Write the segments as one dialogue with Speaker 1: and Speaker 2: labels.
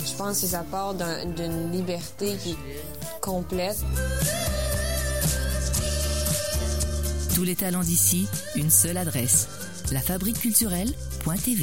Speaker 1: Je pense que ça part d'une liberté qui est complète.
Speaker 2: Tous les talents d'ici, une seule adresse. lafabriqueculturelle.tv.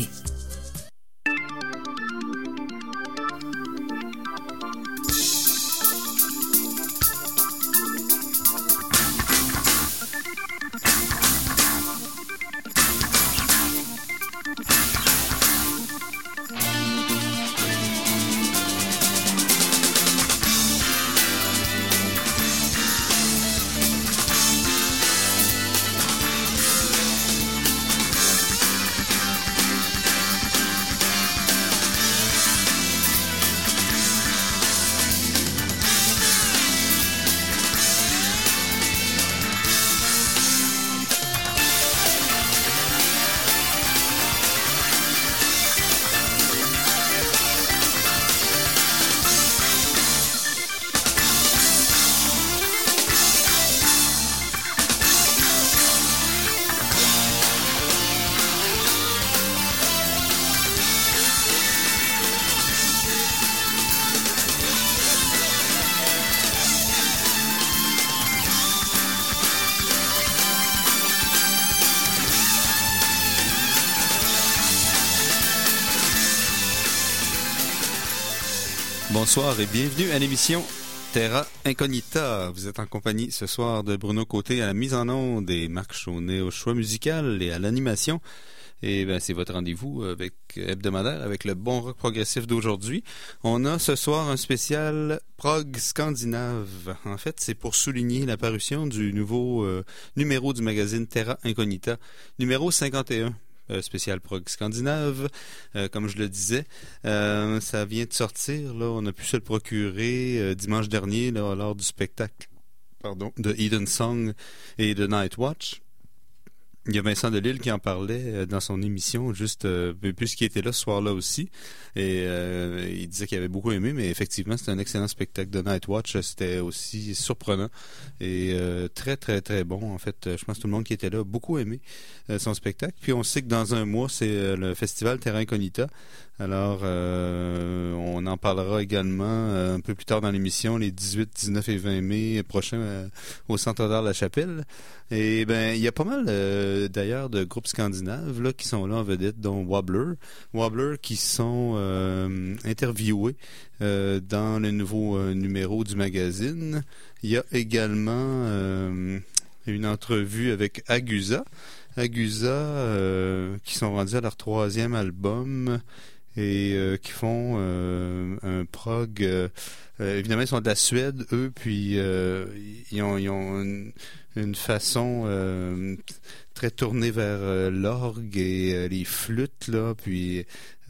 Speaker 3: Bonsoir et bienvenue à l'émission Terra Incognita. Vous êtes en compagnie ce soir de Bruno Côté à la mise en onde et Marc Chaunet au choix musical et à l'animation. Et ben c'est votre rendez-vous hebdomadaire avec le bon rock progressif d'aujourd'hui. On a ce soir un spécial prog scandinave. En fait, c'est pour souligner la parution du nouveau numéro du magazine Terra Incognita, numéro 51. Spécial prog scandinave, comme je le disais. Ça vient de sortir, là, on a pu se le procurer dimanche dernier là, lors du spectacle de Eden Song et de Night Watch. Il y a Vincent Delisle qui en parlait dans son émission, juste puisqu'il était là ce soir-là aussi. Et il disait qu'il avait beaucoup aimé, mais effectivement, c'était un excellent spectacle de Night Watch. C'était aussi surprenant et très, très, très bon. En fait, je pense que tout le monde qui était là a beaucoup aimé son spectacle. Puis on sait que dans un mois, c'est le festival Terra Incognita. Alors, on en parlera également un peu plus tard dans l'émission, les 18, 19 et 20 mai prochains au Centre d'art La Chapelle. Et ben, il y a pas mal d'ailleurs de groupes scandinaves là qui sont là en vedette, dont Wobbler qui sont interviewés dans le nouveau numéro du magazine. Il y a également une entrevue avec Agusa, qui sont rendus à leur 3e album et qui font un prog. Évidemment, ils sont de la Suède, eux, puis ils ont une façon très tournée vers l'orgue et les flûtes, là, puis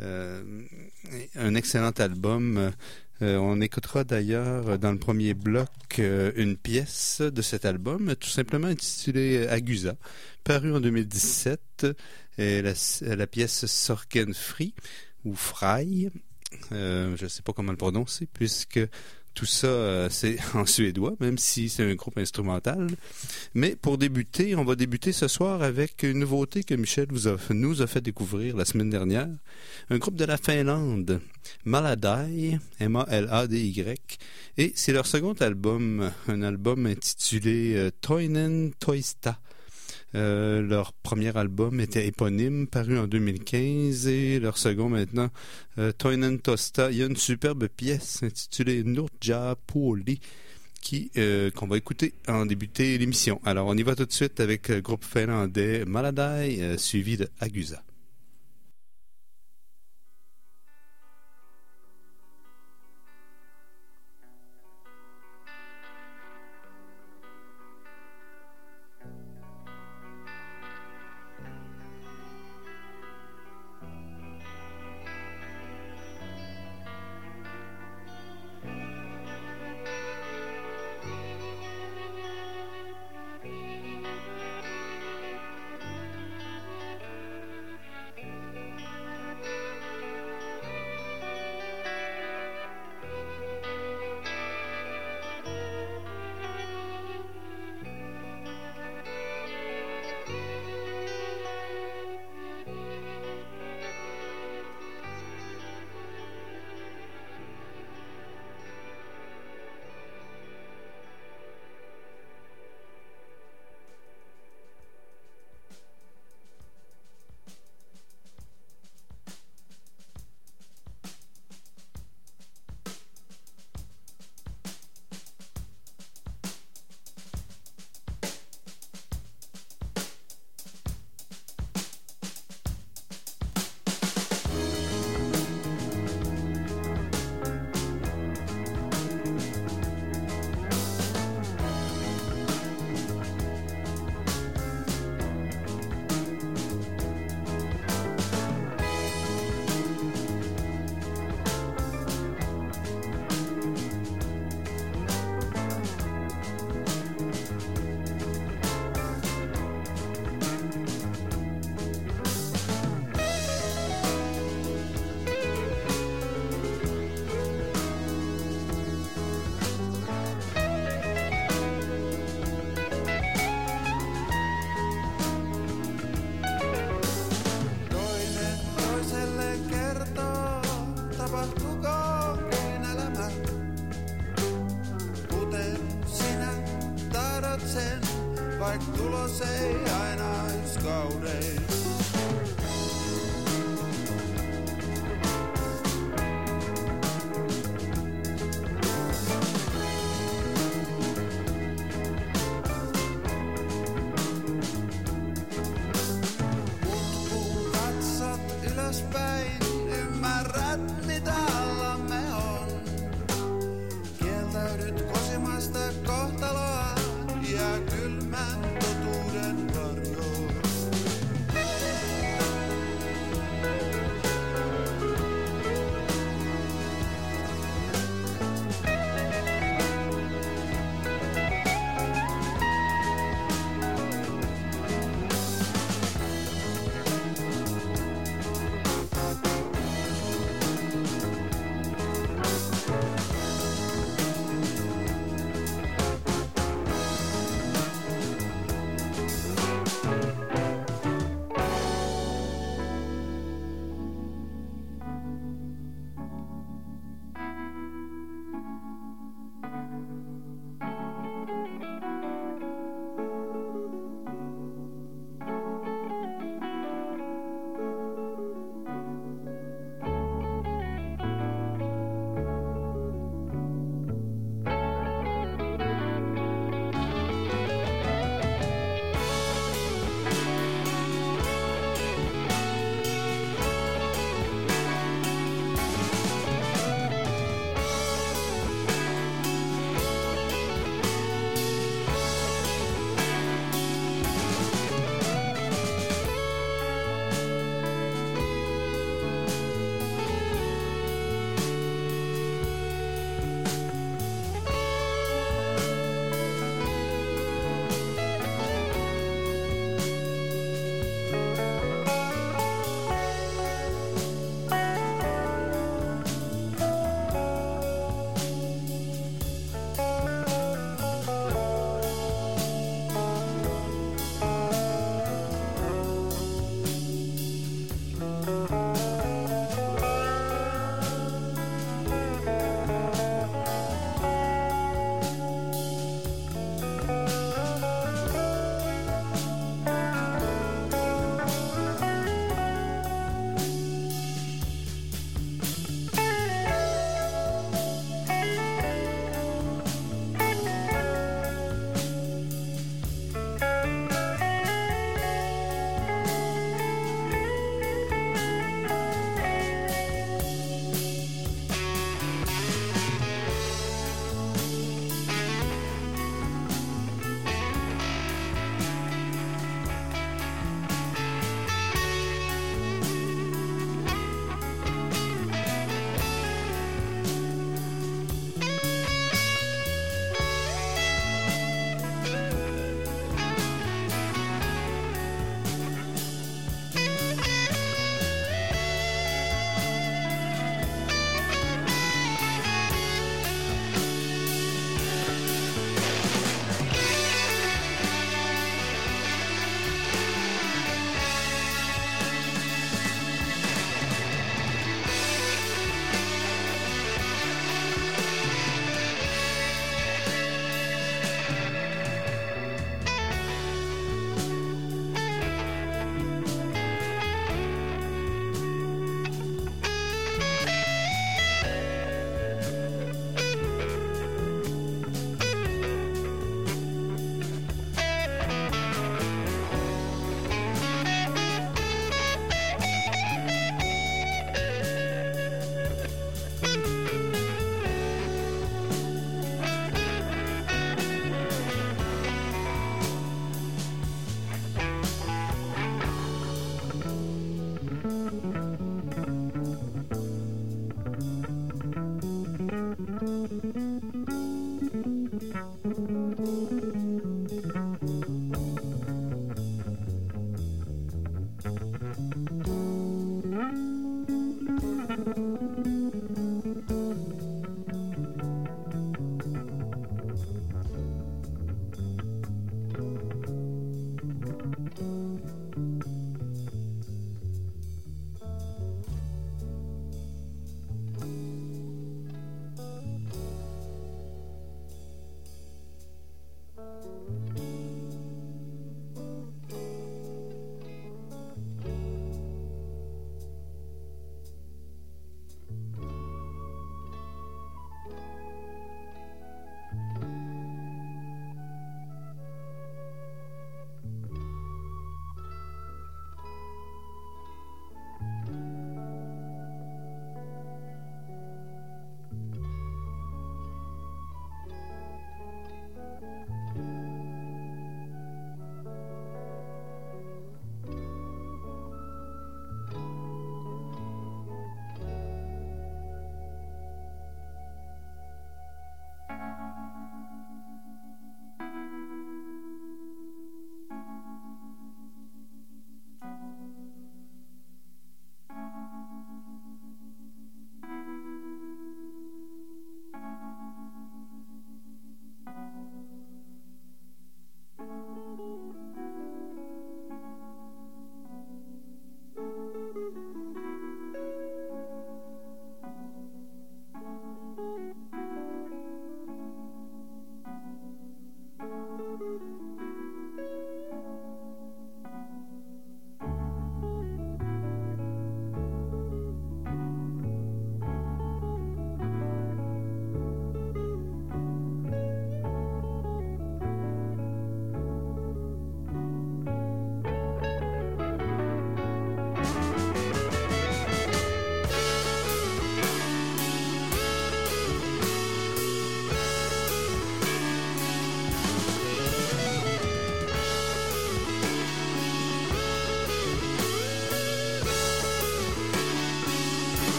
Speaker 3: un excellent album. On écoutera d'ailleurs dans le premier bloc une pièce de cet album, tout simplement intitulée Agusa, parue en 2017, et la pièce Sorgenfri, ou Frei, je ne sais pas comment le prononcer, puisque tout ça, c'est en suédois, même si c'est un groupe instrumental. Mais pour débuter, on va débuter ce soir avec une nouveauté que Michel nous a fait découvrir la semaine dernière. Un groupe de la Finlande, Maladai, M-A-L-A-D-Y. Et c'est leur second album, un album intitulé Toinen Toista. Leur premier album était éponyme, paru en 2015, et leur second maintenant, Toinen Tosta. Il y a une superbe pièce intitulée Nurja Puoli qu'on va écouter en débuter l'émission. Alors on y va tout de suite avec le groupe finlandais Maladai, suivi de Agusa.
Speaker 4: tapahtukoonkin elämä, kuten sinä tahdot sen, vaik tulos ei aina ois kaunein.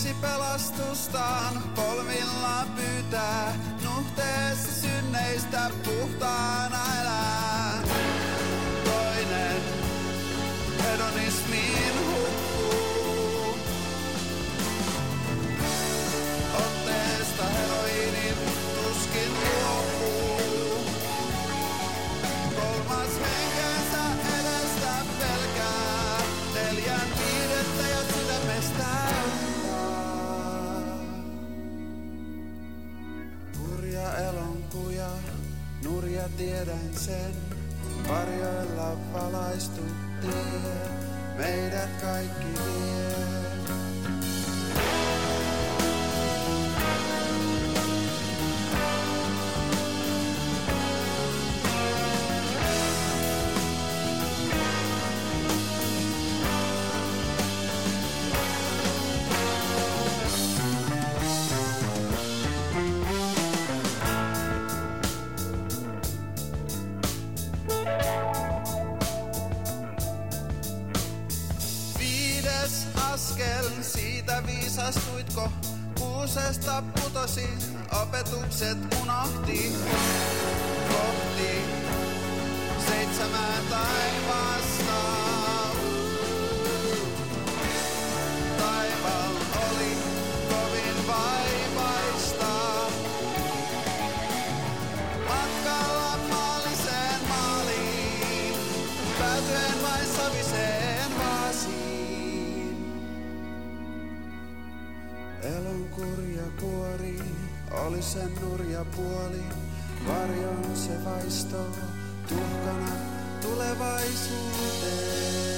Speaker 4: yksin pelastustaan polvillaan pyytää, nuhteessa synneistä puhtaana elää. Toinen hedonismiin hukkuu, otteesta heroiinin tuskin luopuu. Kolmas henkensä edestä pelkää, 4/5 ja sydämestään. Hurja elonkuja, nurja tiedän sen, varjoilla valaistu tie, meidät kaikki vie. Siitä viisastuitko, kuusesta putosin, opetukset unohti kohti 7 taivaasta. Taivaalla oli kovin vaivaista, matkalla maalliseen maaliin, päätyen vain saviseen vaasiin. Elon kurja kuori, oli sen nurja puoli, varjon se vaistoo, tuhkana tulevaisuuteen.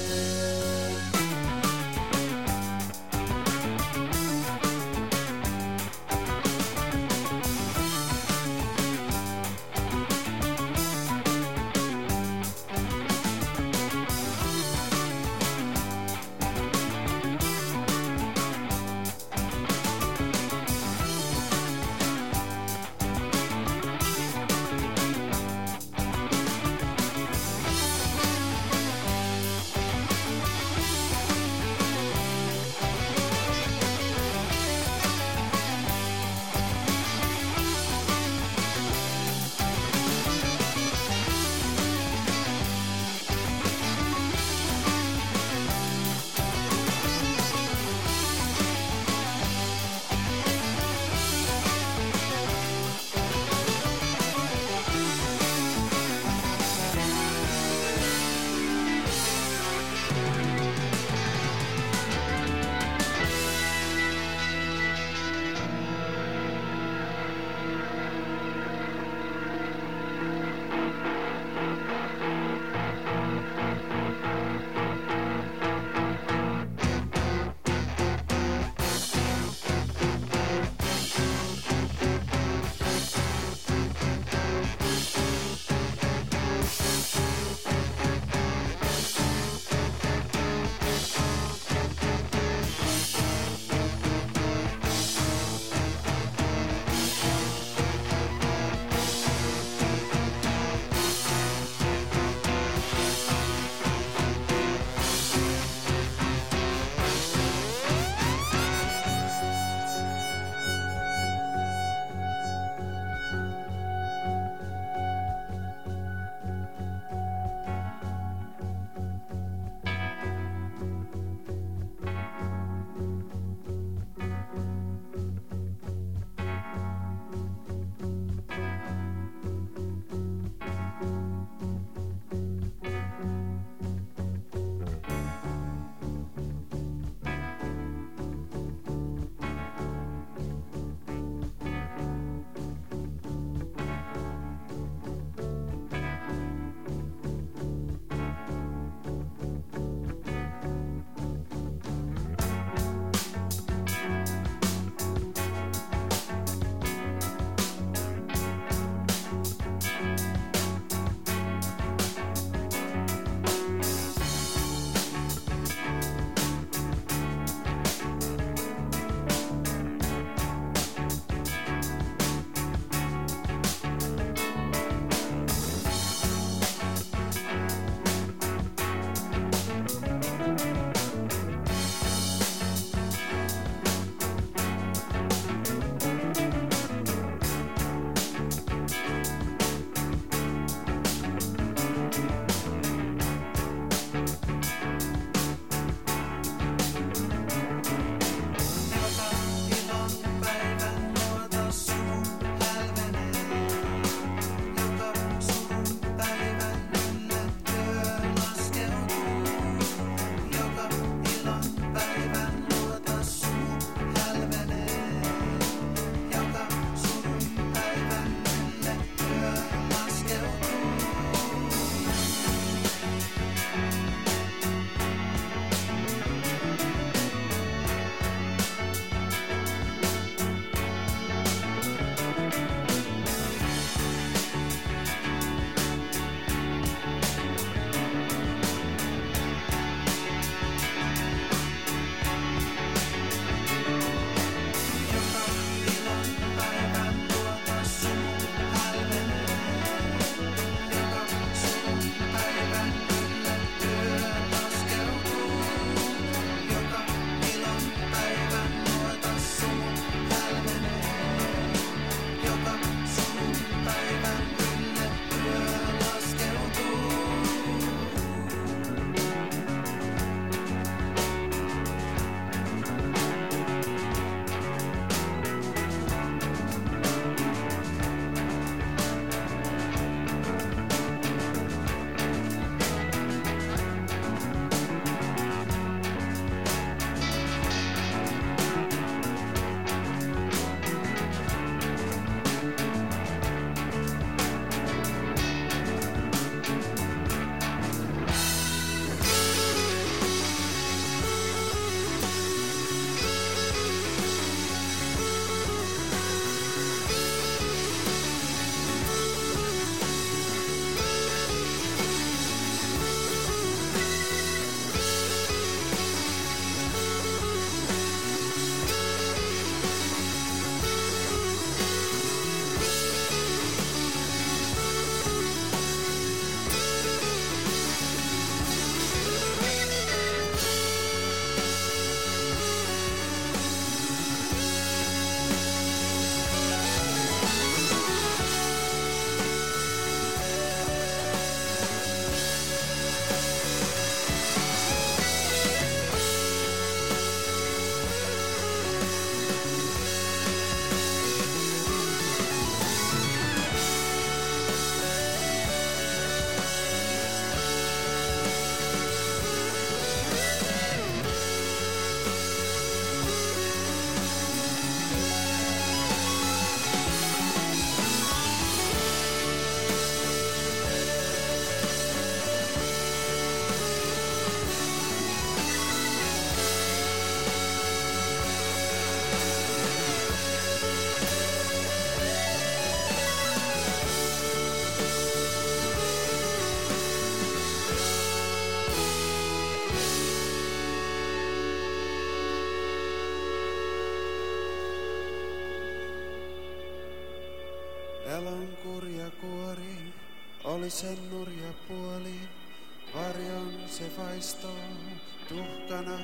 Speaker 4: Pelon kurja kuori, oli sen nurja puoli. Varjon se vaistoo tuhkana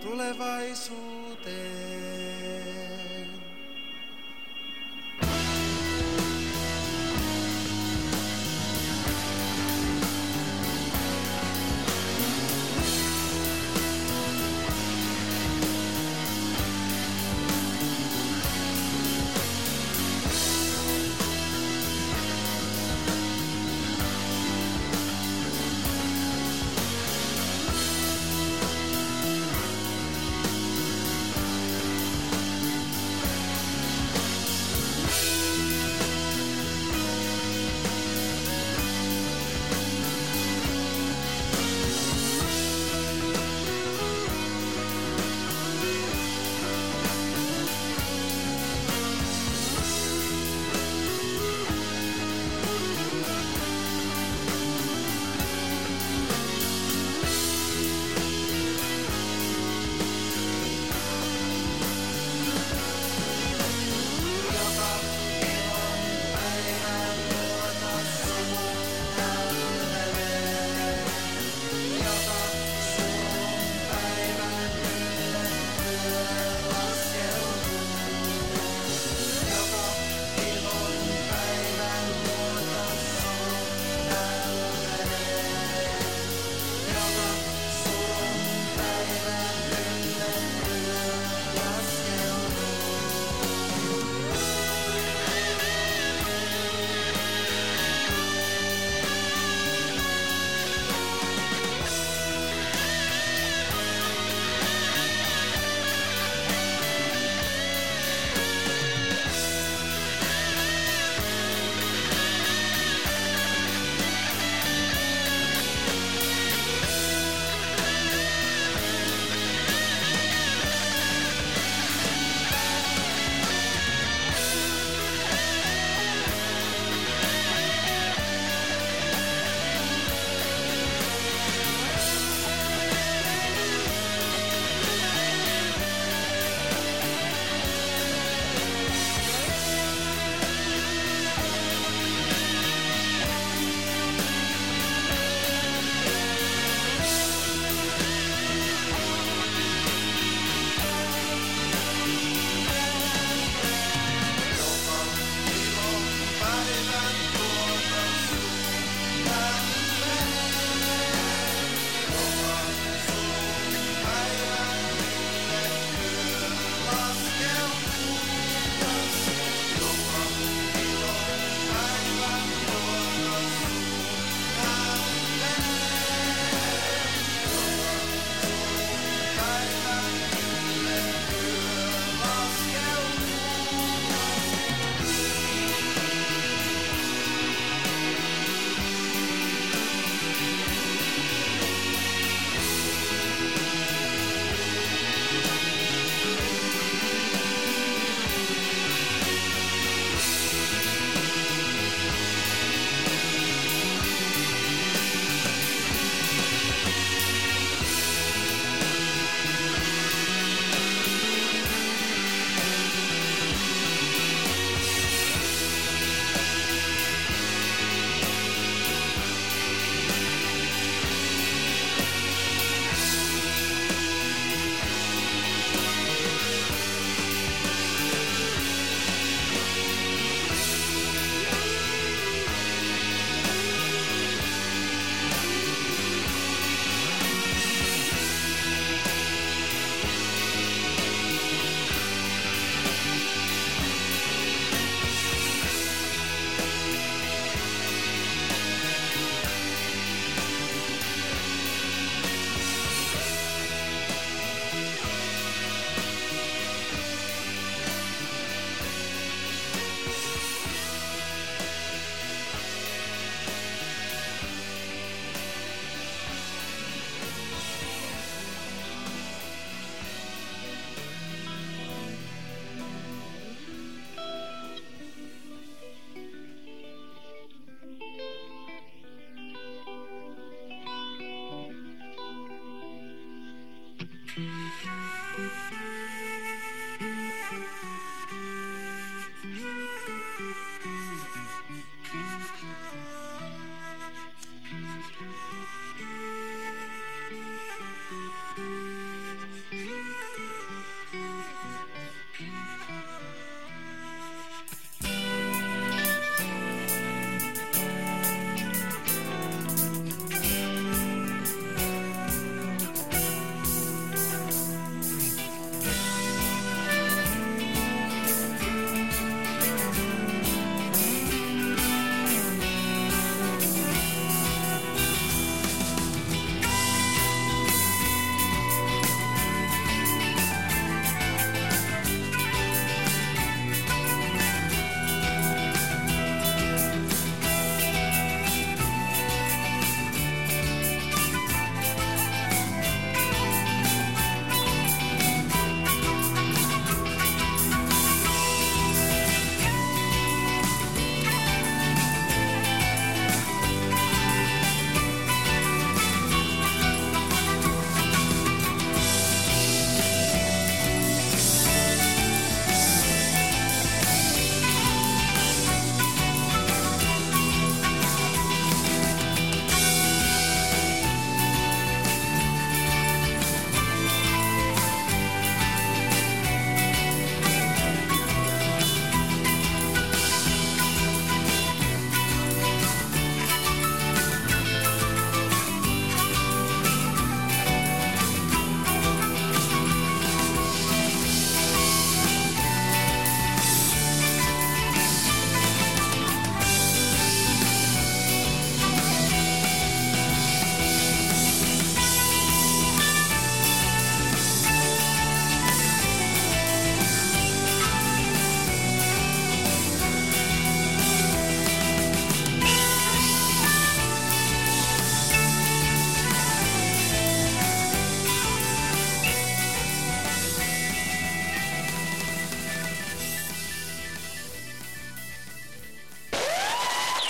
Speaker 4: tulevaisuuteen.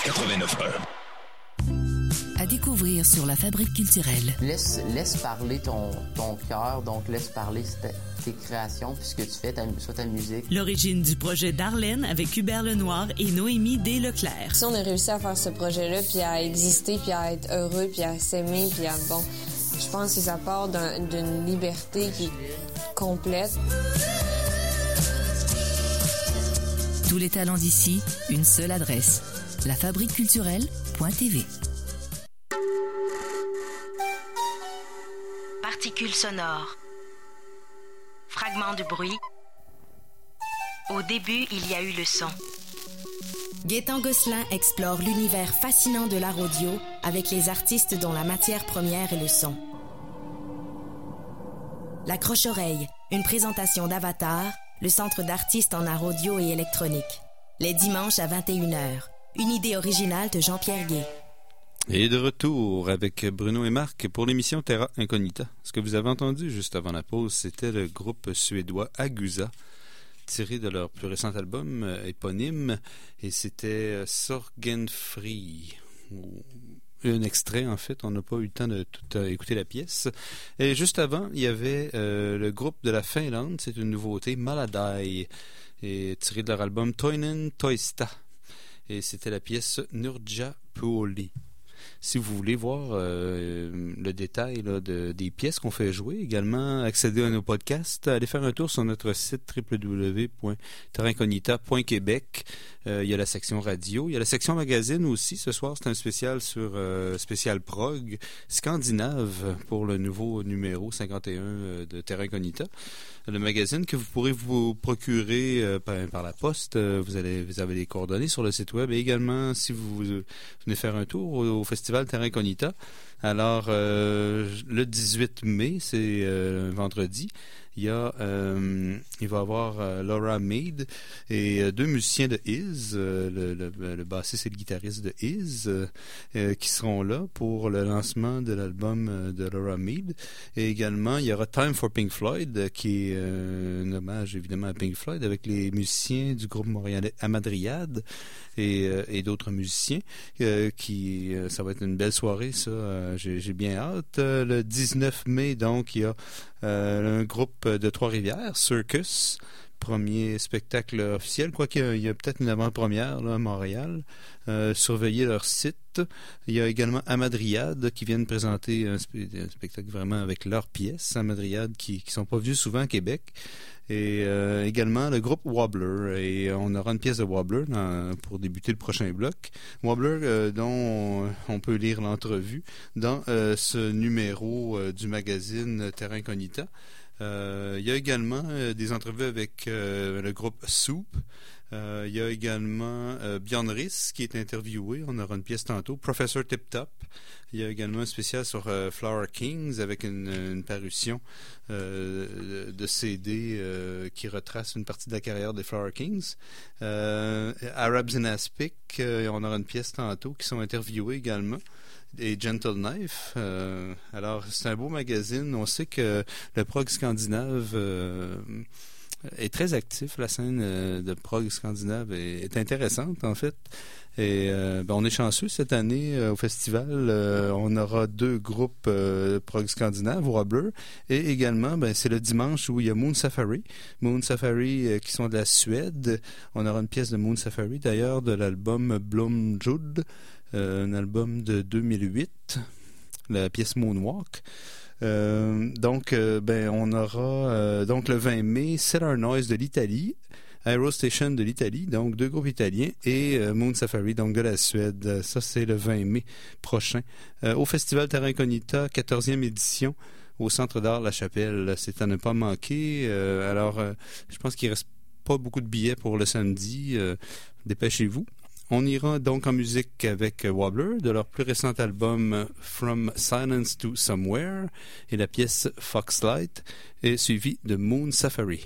Speaker 2: À découvrir sur la Fabrique culturelle.
Speaker 5: Laisse parler ton cœur, donc laisse parler tes créations, puisque tu fais sur ta musique.
Speaker 6: L'origine du projet Darlene avec Hubert Lenoir et Noémie Desleclerc.
Speaker 1: Si on a réussi à faire ce projet-là, puis à exister, puis à être heureux, puis à s'aimer, puis à... Bon, je pense que ça part d'une liberté qui est complète.
Speaker 2: Tous les talents d'ici, une seule adresse. lafabriqueculturelle.tv.
Speaker 7: Particules sonores. Fragments de bruit. Au début, il y a eu le son.
Speaker 8: Gaétan Gosselin explore l'univers fascinant de l'art audio avec les artistes dont la matière première est le son. La Croche-Oreille, une présentation d'Avatar, le centre d'artistes en art audio et électronique. Les dimanches à 21h. Une idée originale de Jean-Pierre Gué.
Speaker 3: Et de retour avec Bruno et Marc pour l'émission Terra Incognita. Ce que vous avez entendu juste avant la pause, c'était le groupe suédois Agusa, tiré de leur plus récent album éponyme, et c'était Sorgenfri. Un extrait, en fait, on n'a pas eu le temps de tout écouter la pièce. Et juste avant, il y avait le groupe de la Finlande, c'est une nouveauté, Maladai, et tiré de leur album Toinen Toista. Et c'était la pièce Nurja Puoli. Si vous voulez voir le détail là, des pièces qu'on fait jouer, également accéder à nos podcasts, allez faire un tour sur notre site www.terraincognita.québec. Il y a la section radio, il y a la section magazine aussi. Ce soir, c'est un spécial sur spécial prog scandinave pour le nouveau numéro 51 de Terra Incognita. Le magazine que vous pourrez vous procurer par la poste. Vous avez les coordonnées sur le site web. Et également, si vous venez faire un tour au Festival Terra Incognita, alors le 18 mai, c'est vendredi, il va y avoir Laura Mead et deux musiciens de Is, le bassiste et le guitariste de Is, qui seront là pour le lancement de l'album de Laura Mead. Et également, il y aura Time for Pink Floyd, qui est un hommage évidemment à Pink Floyd, avec les musiciens du groupe montréalais Amadriad et d'autres musiciens. Ça va être une belle soirée, ça. J'ai bien hâte. Le 19 mai, donc, il y a un groupe de Trois-Rivières, Circus, premier spectacle officiel, quoique il y a peut-être une avant-première là, à Montréal. Surveillez leur site. Il y a également Amadriad qui viennent présenter un spectacle vraiment avec leurs pièces. Amadriad qui sont pas vus souvent à Québec. Et également le groupe Wobbler. Et on aura une pièce de Wobbler pour débuter le prochain bloc. Wobbler dont on peut lire l'entrevue dans ce numéro du magazine Terra Incognita. Il y a également des entrevues avec le groupe Soup. Il y a également Björn Riss qui est interviewé. On aura une pièce tantôt. Professor Tip Top. Il y a également un spécial sur Flower Kings avec une parution de CD qui retrace une partie de la carrière des Flower Kings. Arabs in Aspic, on aura une pièce tantôt qui sont interviewés également. Et Gentle Knife. Alors, c'est un beau magazine. On sait que le prog scandinave est très actif. La scène de prog scandinave est intéressante, en fait. Et on est chanceux cette année au festival. On aura deux groupes prog scandinaves, Wobbler, et également, c'est le dimanche où il y a Moon Safari. Moon Safari qui sont de la Suède. On aura une pièce de Moon Safari, d'ailleurs, de l'album Blomjud. Un album de 2008, la pièce Moonwalk. On aura donc le 20 mai Cellar Noise de l'Italie, Aerostation de l'Italie, donc deux groupes italiens, et Moon Safari, donc de la Suède. Ça, c'est le 20 mai prochain. Au Festival Terra Incognita, 14e édition, au Centre d'art La Chapelle. C'est à ne pas manquer. Je pense qu'il ne reste pas beaucoup de billets pour le samedi. Dépêchez-vous. On ira donc en musique avec Wobbler de leur plus récent album From Silence to Somewhere et la pièce Foxlight est suivie de Moon Safari.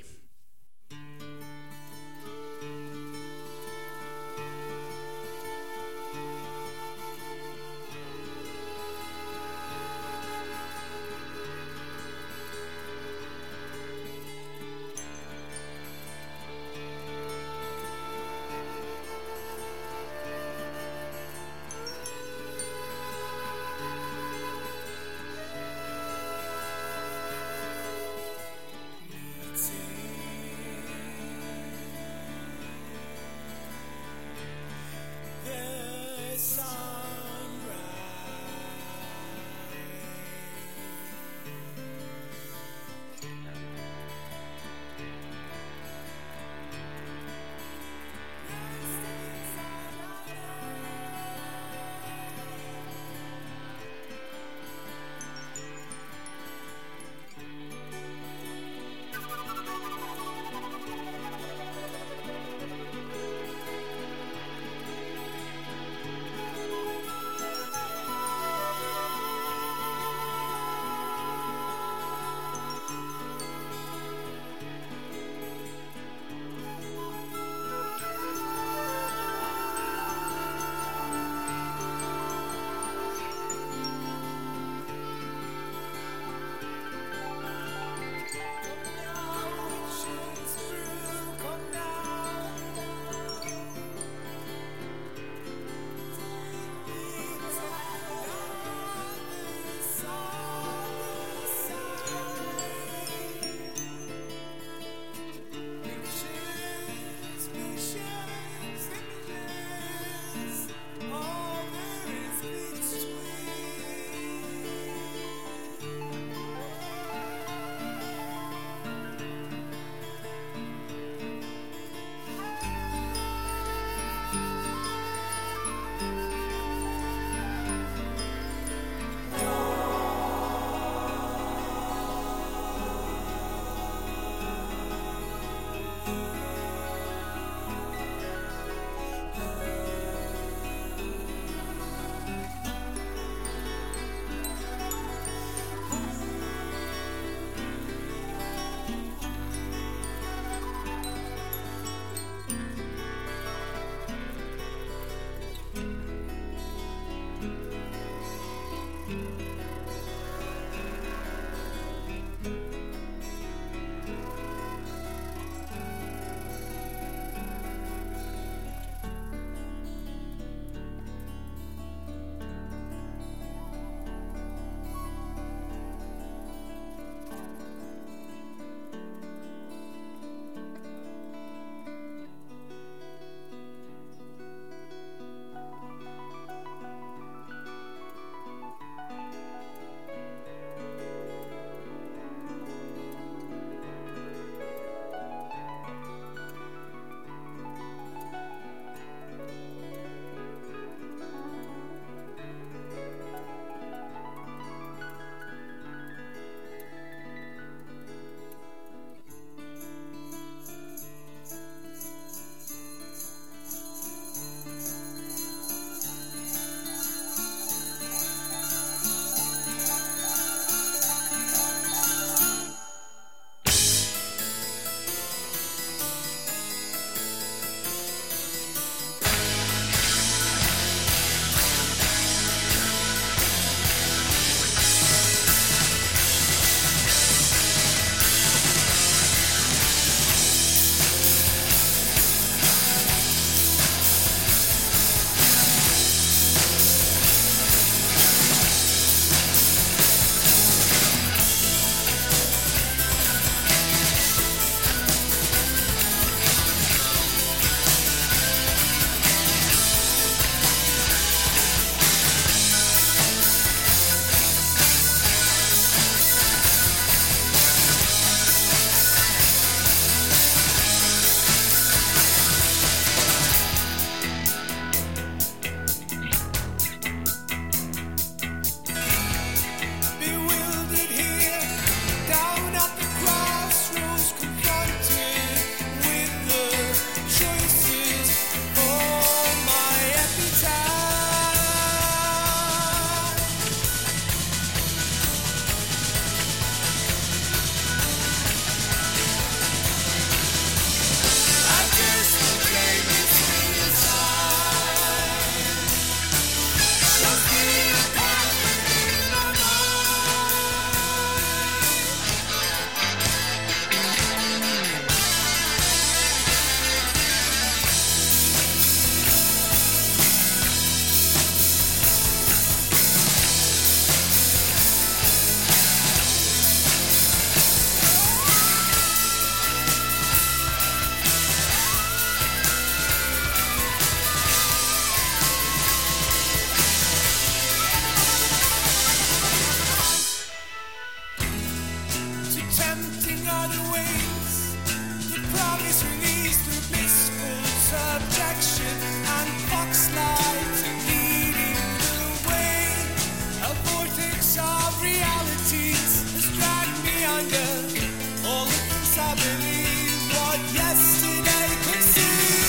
Speaker 9: eyes. The promise released through blissful subjection and foxlight leading the way. A vortex of realities has dragged me under. All at once I believe what yesterday could see.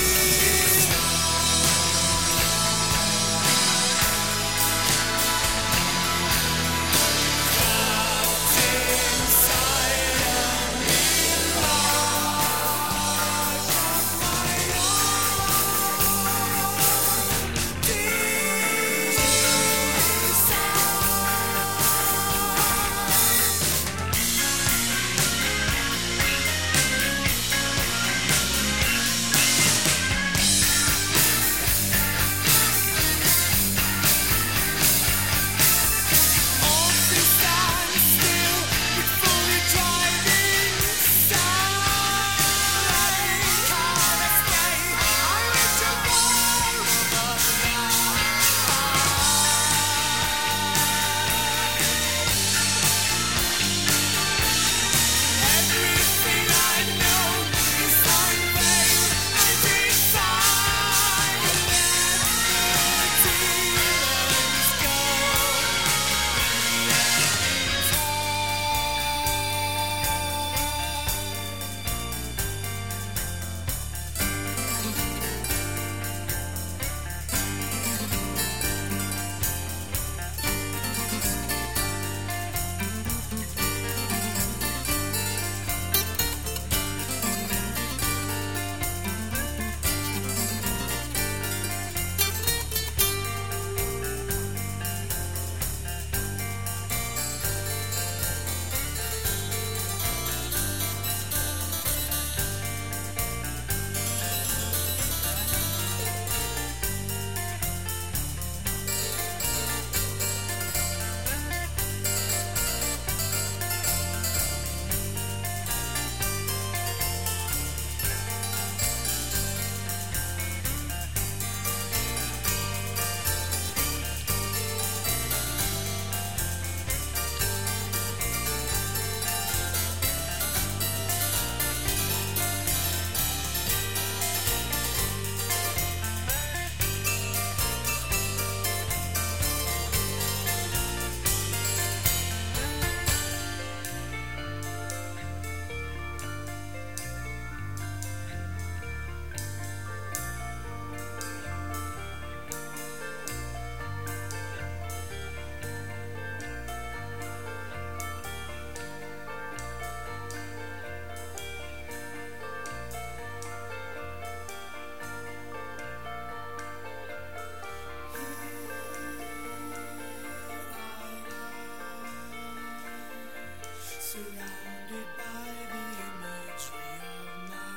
Speaker 9: Surrounded by the imagery of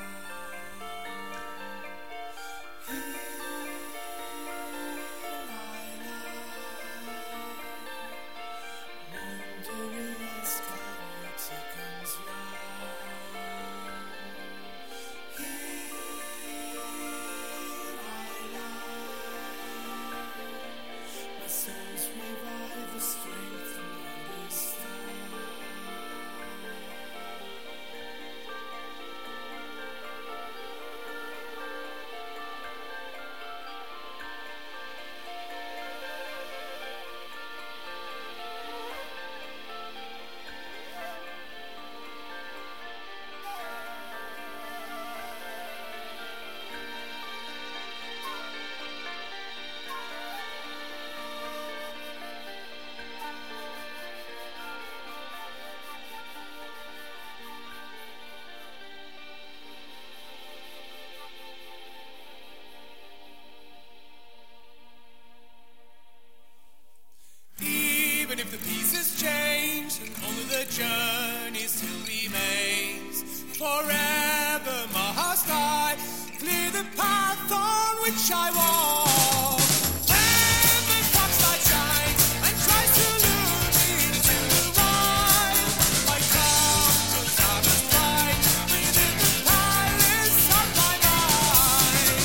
Speaker 9: night, here I lie, wondering as time seconds fly. Here I lie, my soul's revive the strength to understand. Even if the pieces change and only the journey still remains, forever must I clear the path on which I walk. When the foxlight shines and tries to lure me into the wild, I come to satisfy within the palace of my mind.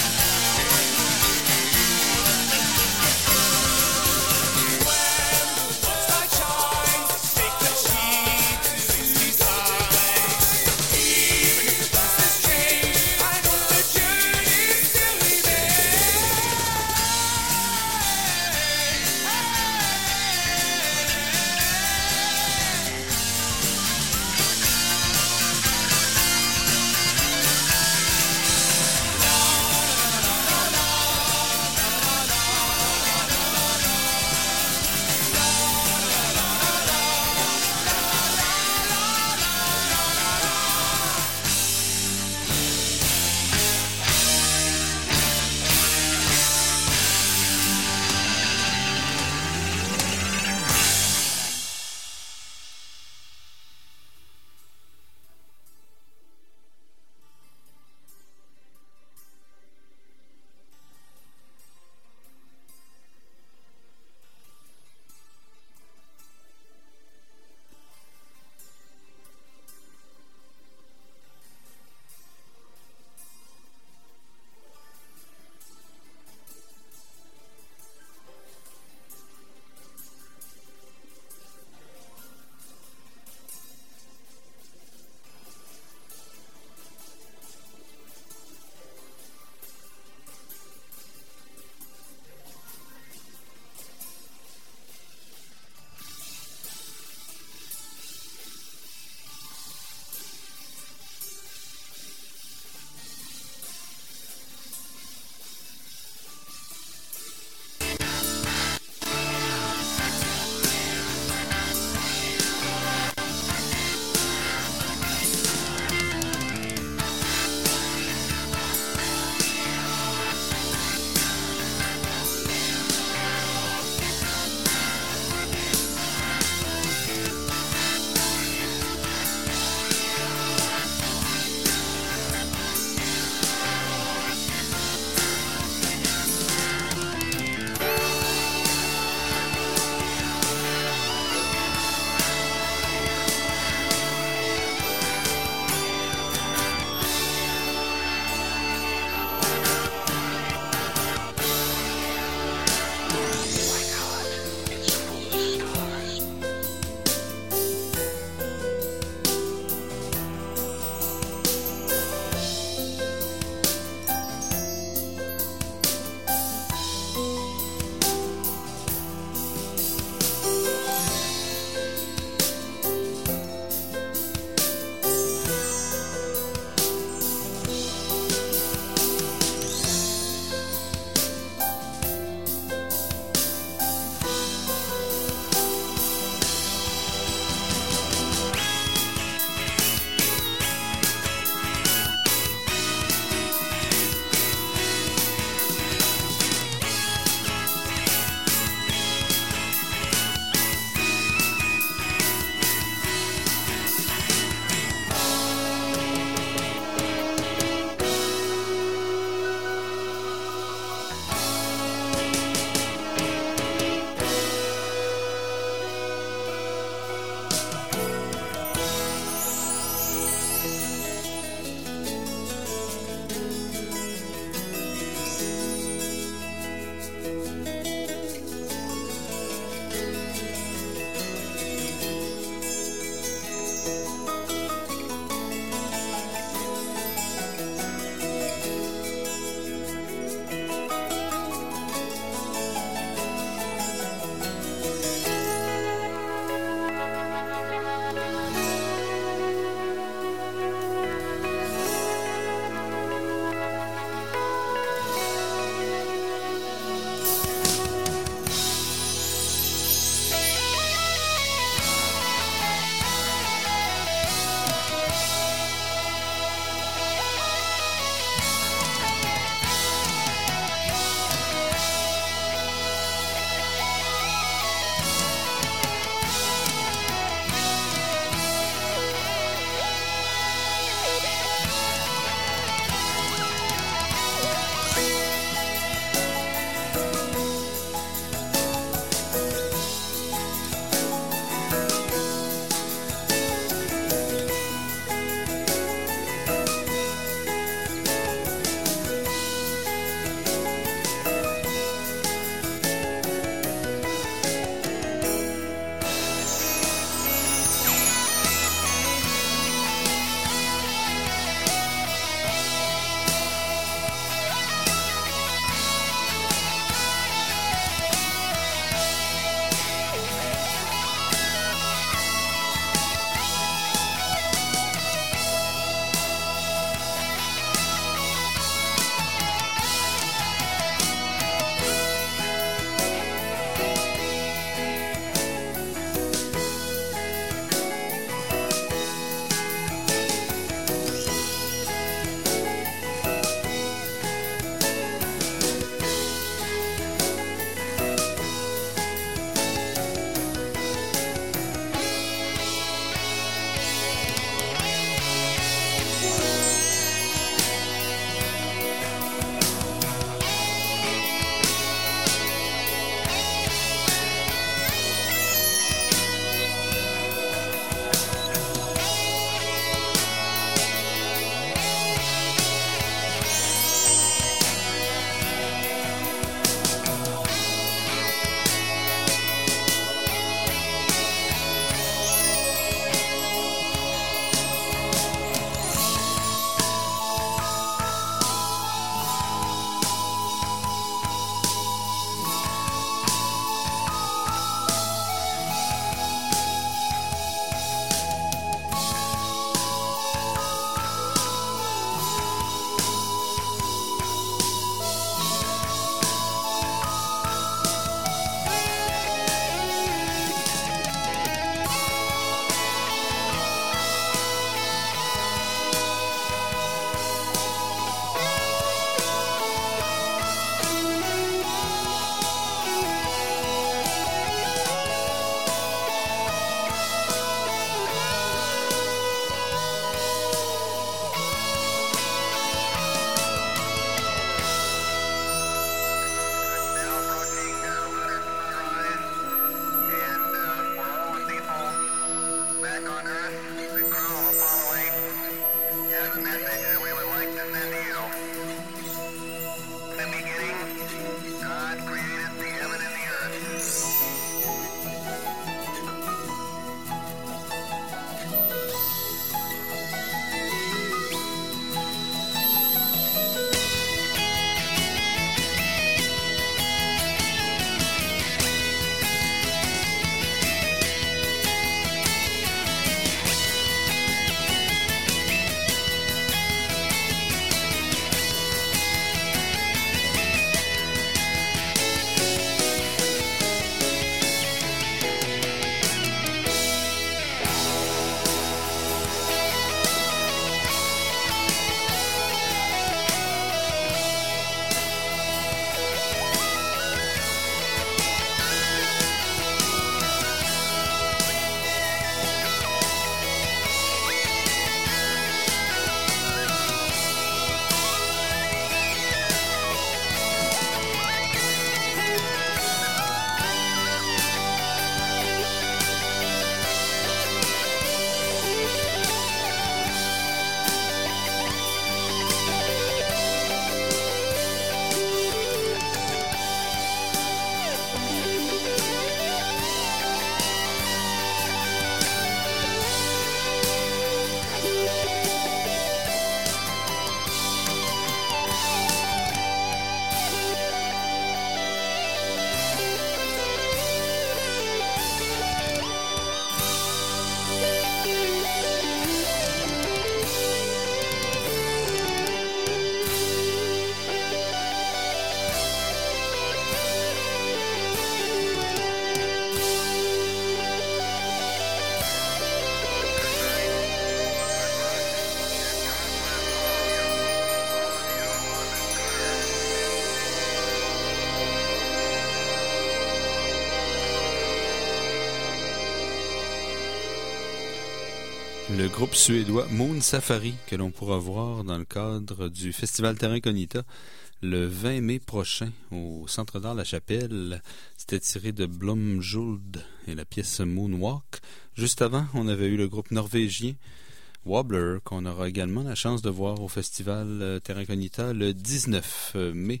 Speaker 3: Le groupe suédois Moon Safari, que l'on pourra voir dans le cadre du Festival Terra Incognita le 20 mai prochain au Centre d'art La Chapelle. C'était tiré de Blomjuld et la pièce Moonwalk. Juste avant, on avait eu le groupe norvégien Wobbler, qu'on aura également la chance de voir au Festival Terra Incognita le 19 mai.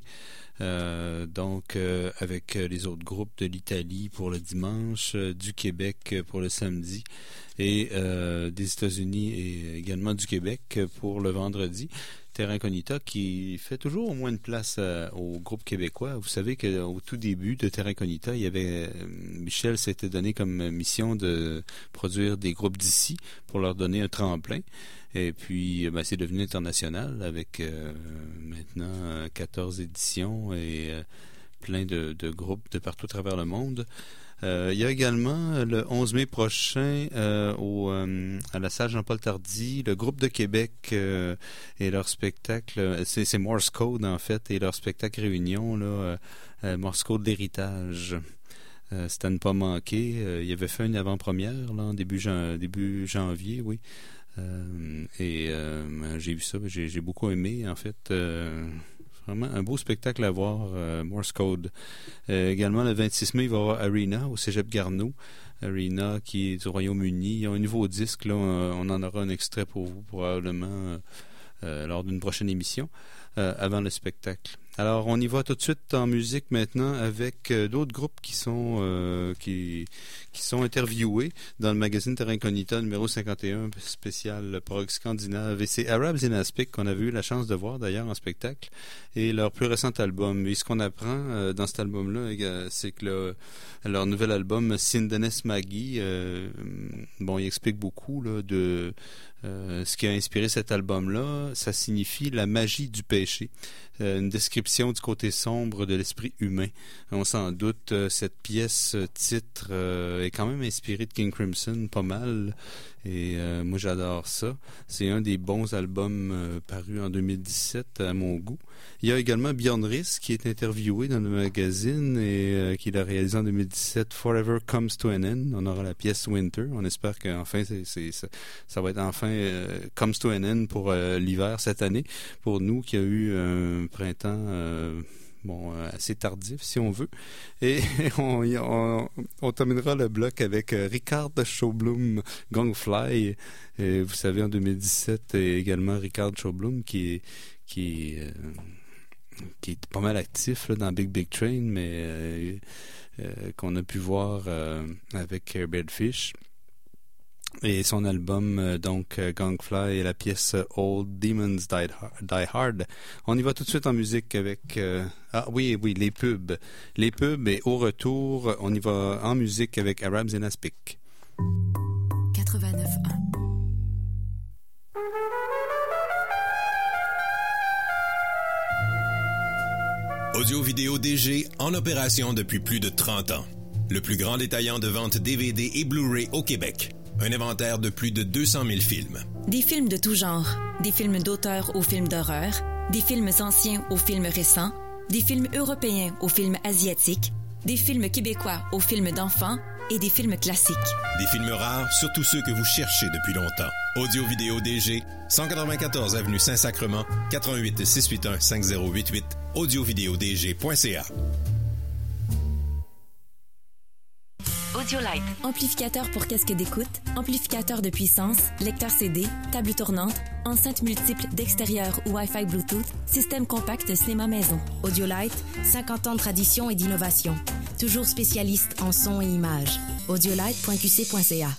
Speaker 3: Avec les autres groupes de l'Italie pour le dimanche, du Québec pour le samedi et des États-Unis et également du Québec pour le vendredi. Terra Incognita qui fait toujours au moins une place au groupe québécois. Vous savez qu'au tout début de Terra Incognita, il y avait Michel s'était donné comme mission de produire des groupes d'ici pour leur donner un tremplin. Et puis, c'est devenu international avec maintenant 14 éditions et plein de groupes de partout à travers le monde. Il y a également le 11 mai prochain à la salle Jean-Paul Tardy, le groupe de Québec et leur spectacle, c'est Morse Code en fait, et leur spectacle réunion, là, Morse Code d'héritage. C'est à ne pas manquer. Il y avait fait une avant-première là, en début janvier, oui. J'ai vu ça, j'ai beaucoup aimé en fait. Vraiment un beau spectacle à voir, Morse Code. Également, le 26 mai, il va y avoir Arena au Cégep Garneau. Arena qui est du Royaume-Uni. Il y a un nouveau disque, là, on en aura un extrait pour vous probablement lors d'une prochaine émission, avant le spectacle. Alors, on y va tout de suite en musique maintenant avec d'autres groupes qui sont interviewés dans le magazine Terra Incognita numéro 51 spécial prog scandinave. Et c'est Arabs in Aspic qu'on avait eu la chance de voir d'ailleurs en spectacle et leur plus récent album. Et ce qu'on apprend dans cet album-là, c'est que leur nouvel album Sindenes Magi, il explique beaucoup là, de ce qui a inspiré cet album-là. Ça signifie la magie du péché. Une description du côté sombre de l'esprit humain. On s'en doute, cette pièce titre est quand même inspirée de King Crimson, pas mal. Et moi, j'adore ça. C'est un des bons albums parus en 2017 à mon goût. Il y a également Björn Riss qui est interviewé dans le magazine et qui l'a réalisé en 2017, Forever Comes to an End. On aura la pièce Winter. On espère qu'enfin, ça va être enfin Comes to an End pour l'hiver cette année. Pour nous qui a eu un printemps assez tardif si on veut. Et on terminera le bloc avec Richard Sjöblom Gangfly. Et vous savez, en 2017, également Richard Sjöblom qui est pas mal actif là, dans Big Big Train, mais qu'on a pu voir avec Birdfish. Et son album, Gangfly et la pièce Old Demons Die Hard. On y va tout de suite en musique avec... les pubs. Les pubs, et au retour, on y va en musique avec Arabs in Aspic.
Speaker 8: 89.1
Speaker 10: Audio-vidéo DG en opération depuis plus de 30 ans. Le plus grand détaillant de vente DVD et Blu-ray au Québec. Un inventaire de plus de 200 000 films.
Speaker 8: Des films de tout genre. Des films d'auteur aux films d'horreur. Des films anciens aux films récents. Des films européens aux films asiatiques. Des films québécois aux films d'enfants. Et des films classiques.
Speaker 10: Des films rares, surtout ceux que vous cherchez depuis longtemps. Audio-vidéo DG, 194 avenue Saint-Sacrement, 88 681 5088, audiovideodg.ca.
Speaker 7: Audiolite.
Speaker 8: Amplificateur pour casque d'écoute, amplificateur de puissance, lecteur CD, table tournante, enceinte multiple d'extérieur ou Wi-Fi Bluetooth, système compact cinéma maison. Audiolite, 50 ans de tradition et d'innovation. Toujours spécialiste en son et images. Audiolite.qc.ca.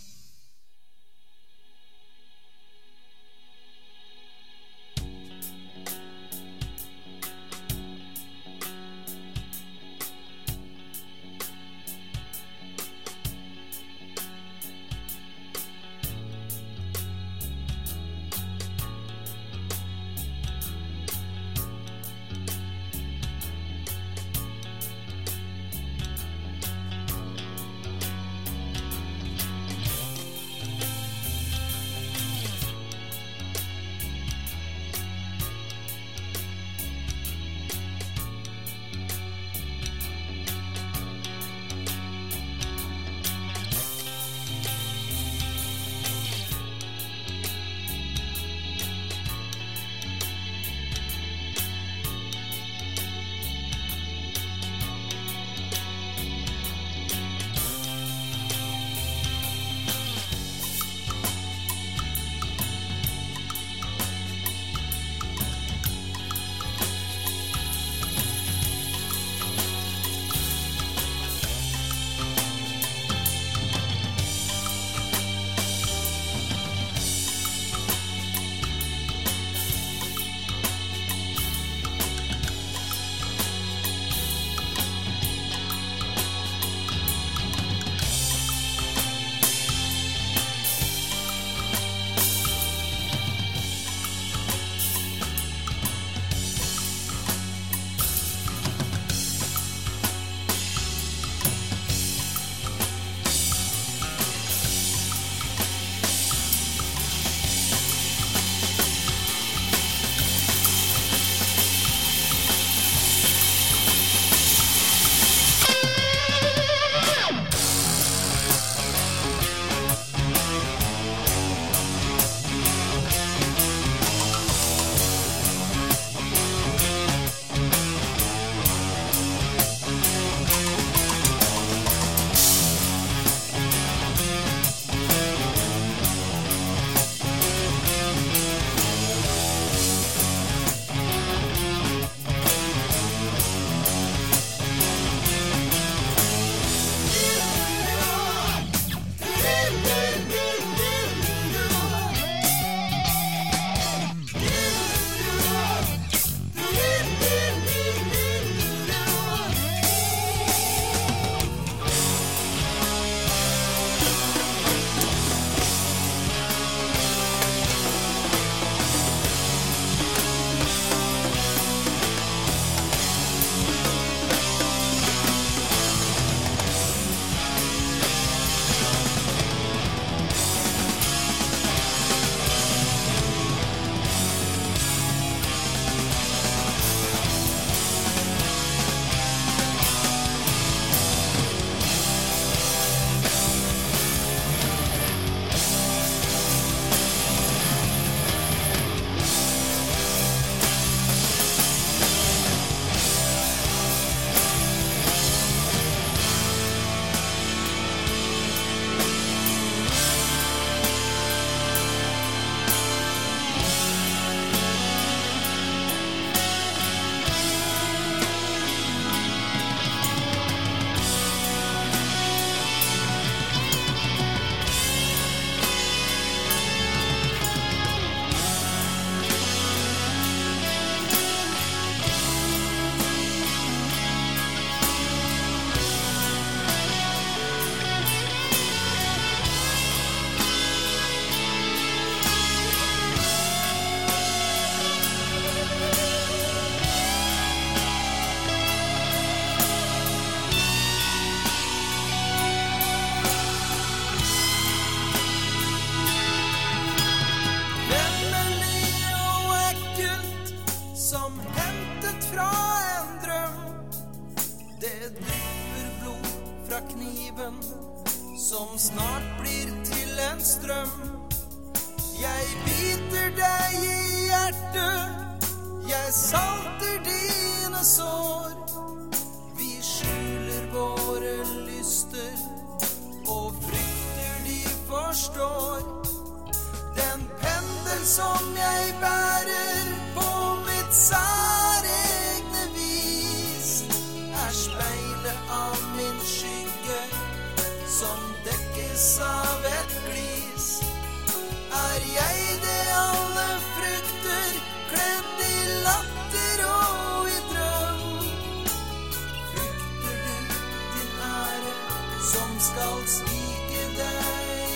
Speaker 4: til en strøm. Jeg biter deg i hjertet, jeg salter dine sår. Vi skjuler våre lyster og frykter de forstår. Den pendel som jeg bærer på mitt særegne vis, speilet av min skygge som dekkes av et glis. Jeg det alle frykter, kledd i latter og i drøm? Frykter du din ære som skal svike deg?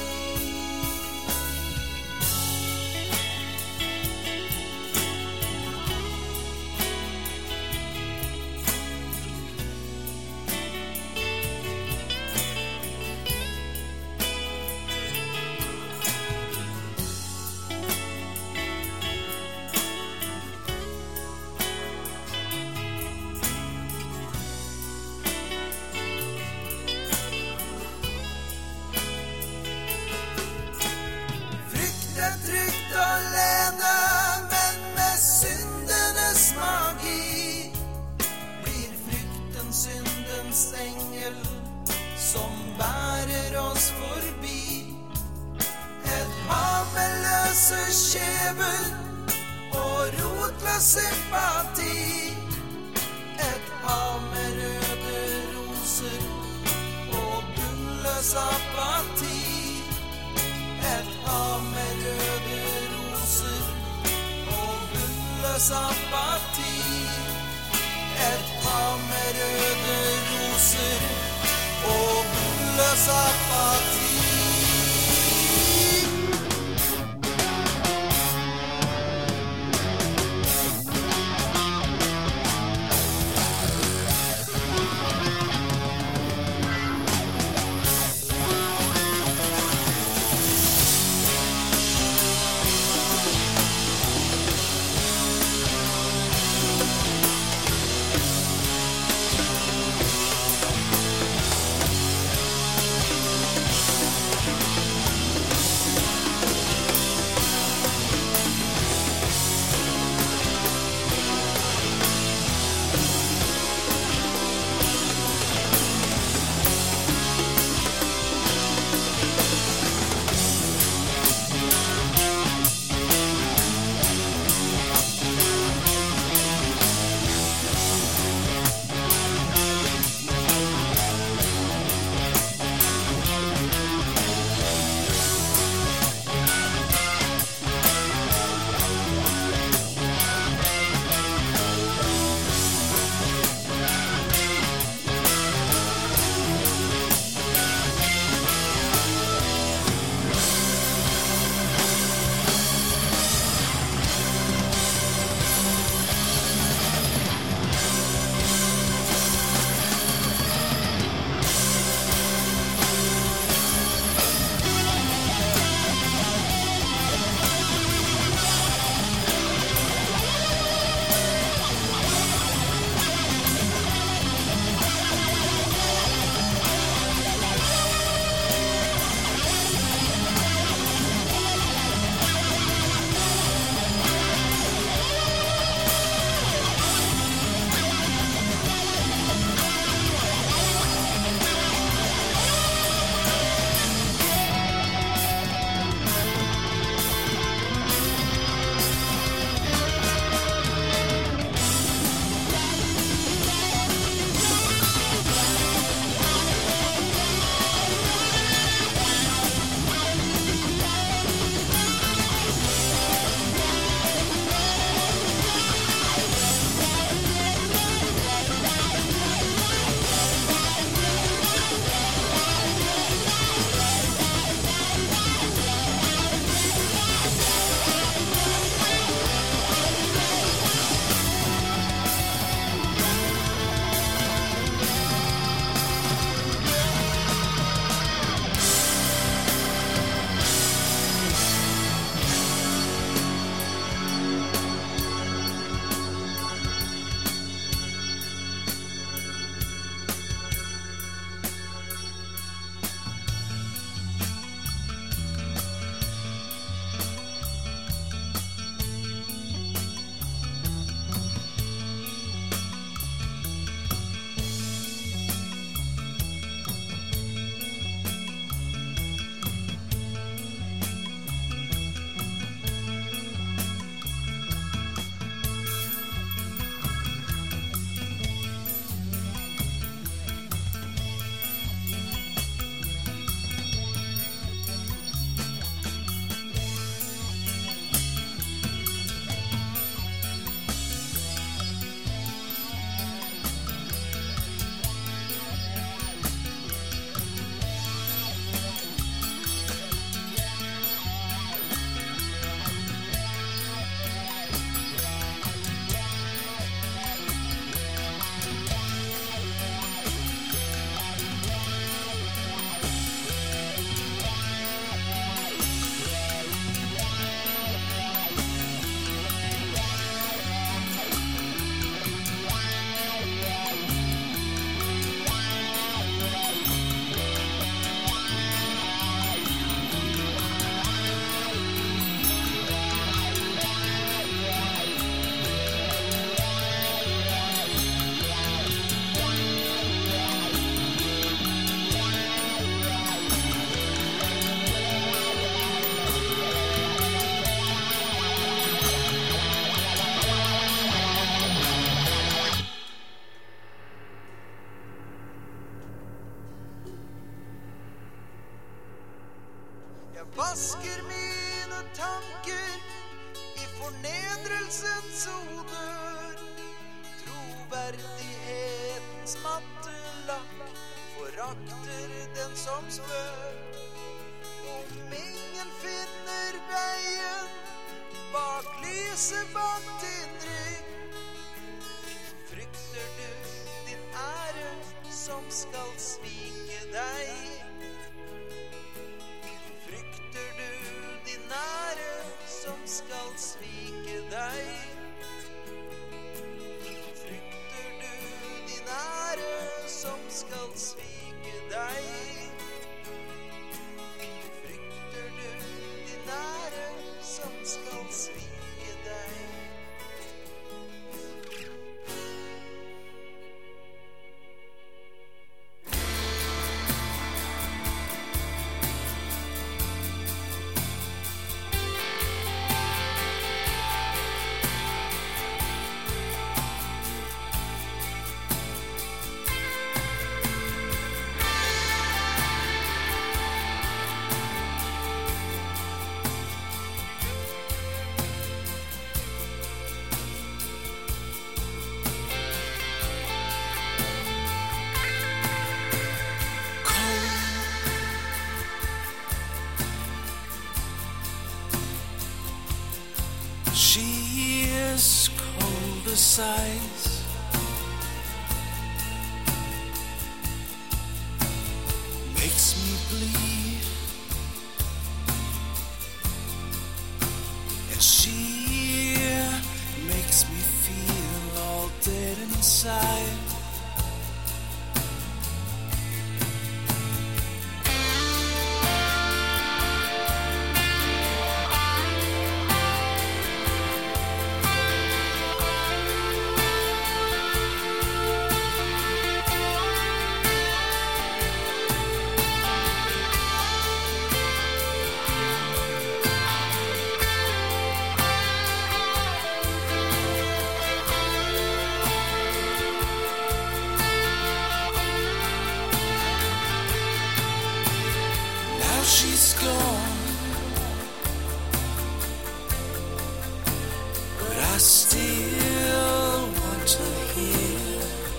Speaker 4: Skjever og rotløs sympati. Et hav med røde roser og bunnløs apati. Et hav med røde roser og bunnløs apati. Et hav med røde roser og bunnløs apati. vasker mine tanker i fornedrelsens odør. Troverdighetens matte lakk forakter den som spør. Om ingen finner veien bak lyset bak din rygg, frykter du din ære som skal svike deg? Frykter du din ære som skal svike deg? Frykter du din ære som skal svike deg? Frykter du din ære som skal svike deg? She is cold as ice, makes me bleed, and she makes me feel all dead inside. She's gone, but I still want to hear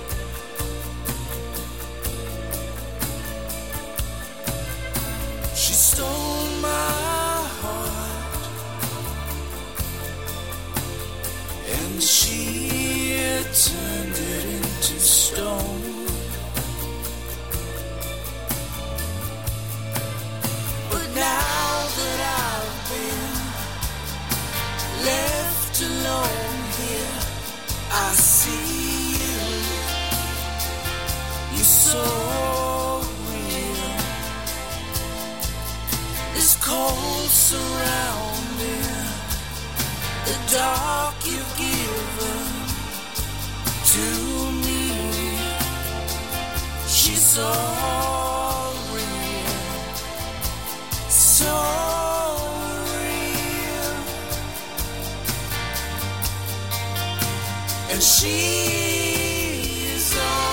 Speaker 4: she stole my heart, and she turned it into stone. Now that I've been left alone here, I see you. You're so real. This cold surrounding, the dark you've given to me. She's all real, so real, and she's all.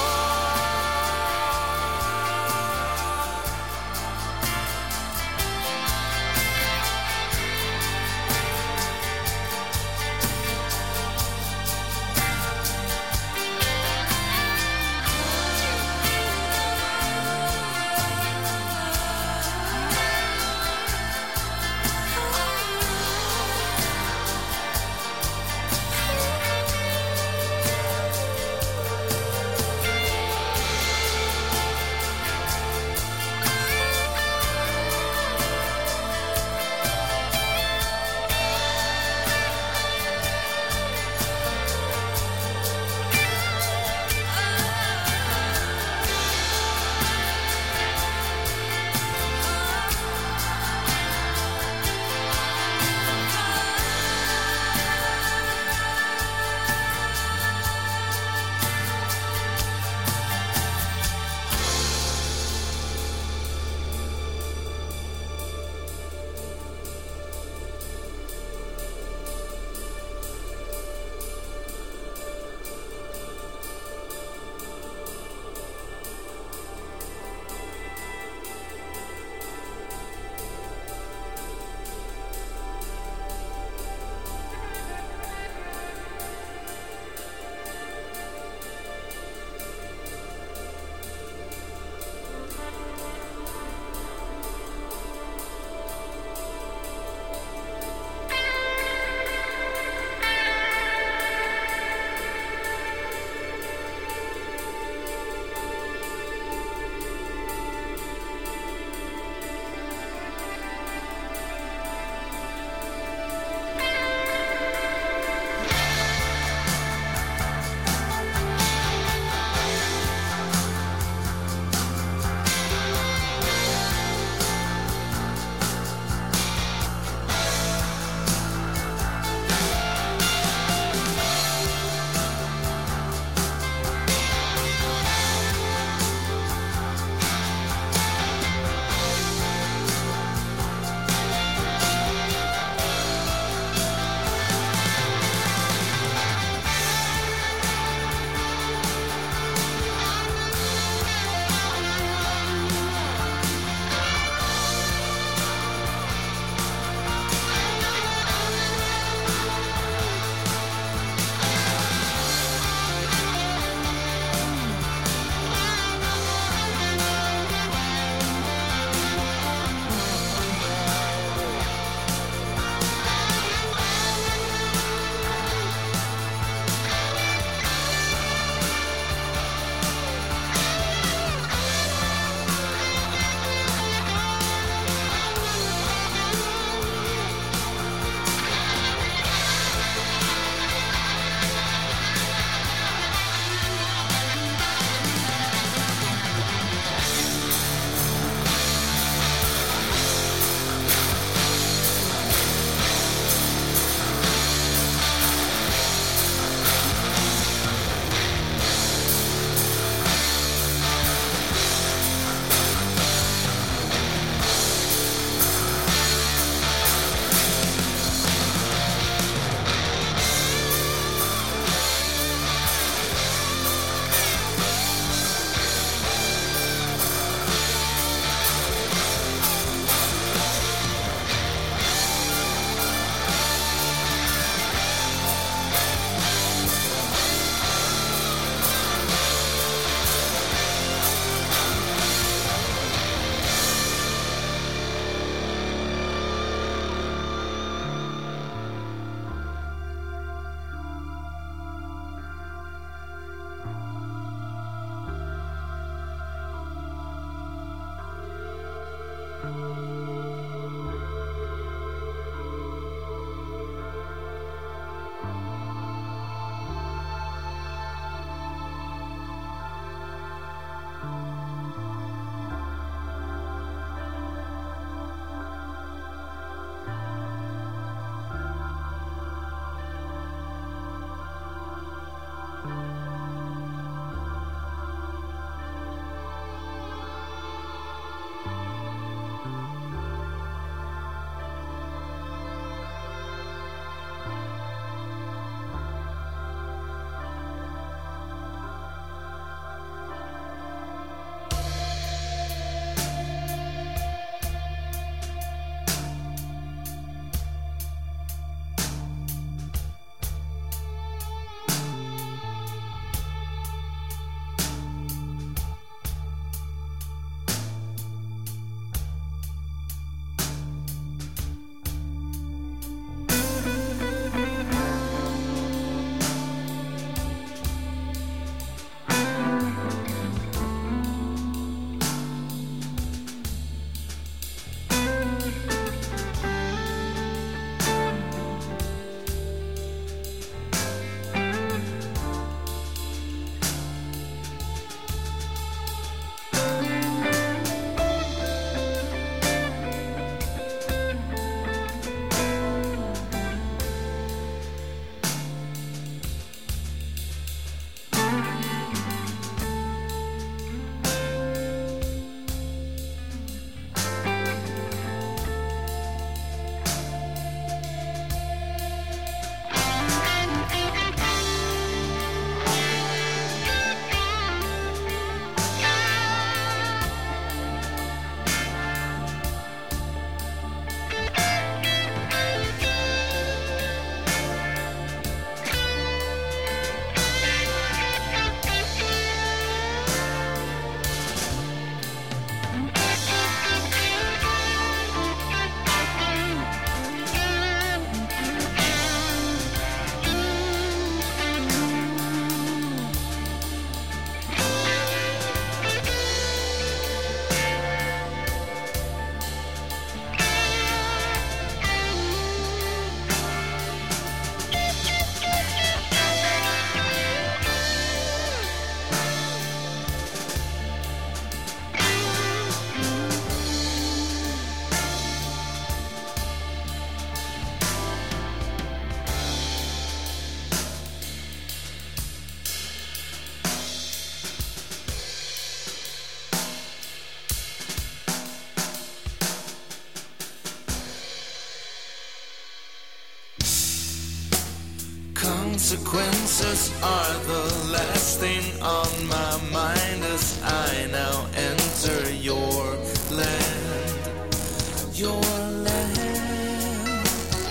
Speaker 4: Consequences are the last thing on my mind as I now enter your land. Your land.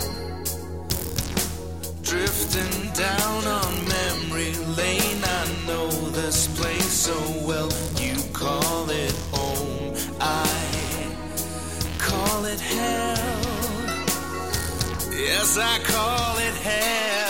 Speaker 4: Drifting down on memory lane, I know this place so well. You call it home, I call it hell. Yes, I call it hell.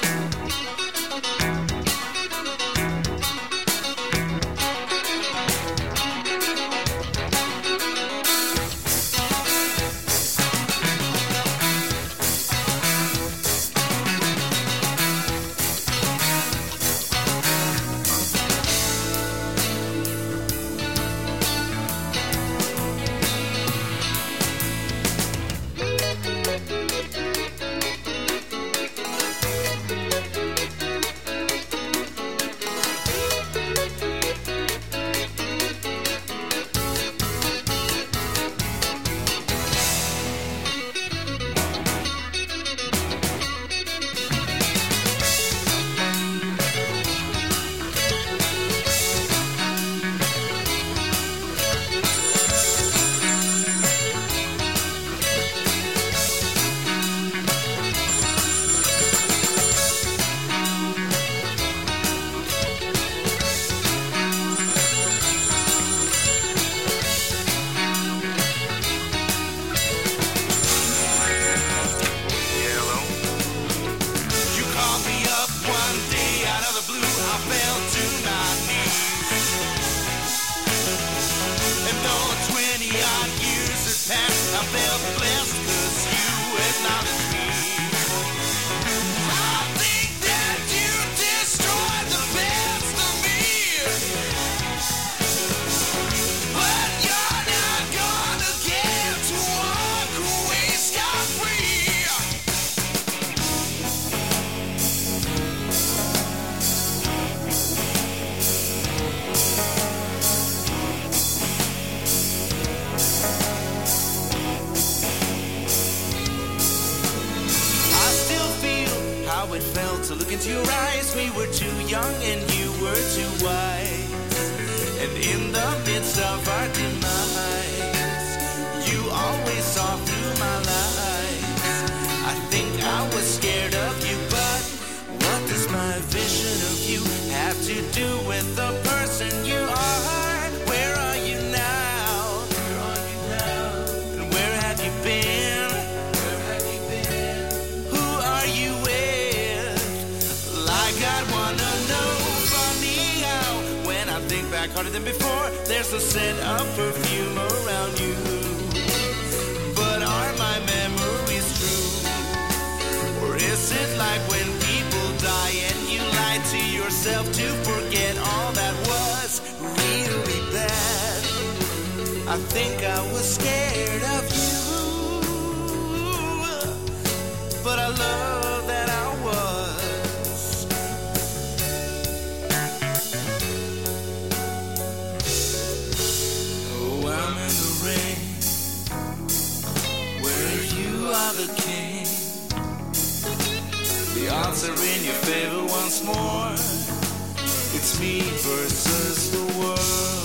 Speaker 4: Harder than before, there's a scent of perfume around you. But are my memories true? Or is it like when people die and you lie to yourself to forget all that was really bad? I think I was scared of you, but I love that I was. I'm in the ring where you are the king. The odds are in your favor once more. It's me versus the world.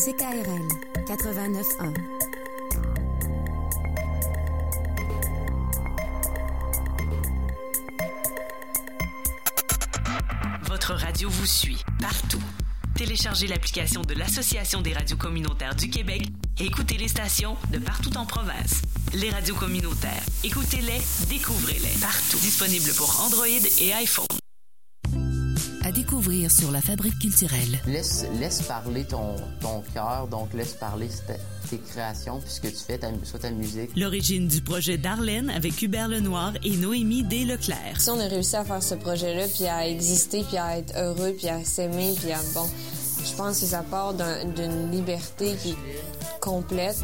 Speaker 8: CKRL 89.1.
Speaker 6: Votre radio vous suit partout. Téléchargez l'application de l'Association des radios communautaires du Québec et écoutez les stations de partout en province. Les radios communautaires, écoutez-les, découvrez-les partout. Disponible pour Android et iPhone.
Speaker 2: À découvrir sur la Fabrique culturelle.
Speaker 5: Laisse parler ton cœur, donc laisse parler tes créations, puis ce que tu fais, soit ta musique.
Speaker 6: L'origine du projet Darlene avec Hubert Lenoir et Noémie D. Leclerc.
Speaker 1: Si on a réussi à faire ce projet-là, puis à exister, puis à être heureux, puis à s'aimer, puis à, bon, je pense que ça part d'une liberté qui est complète.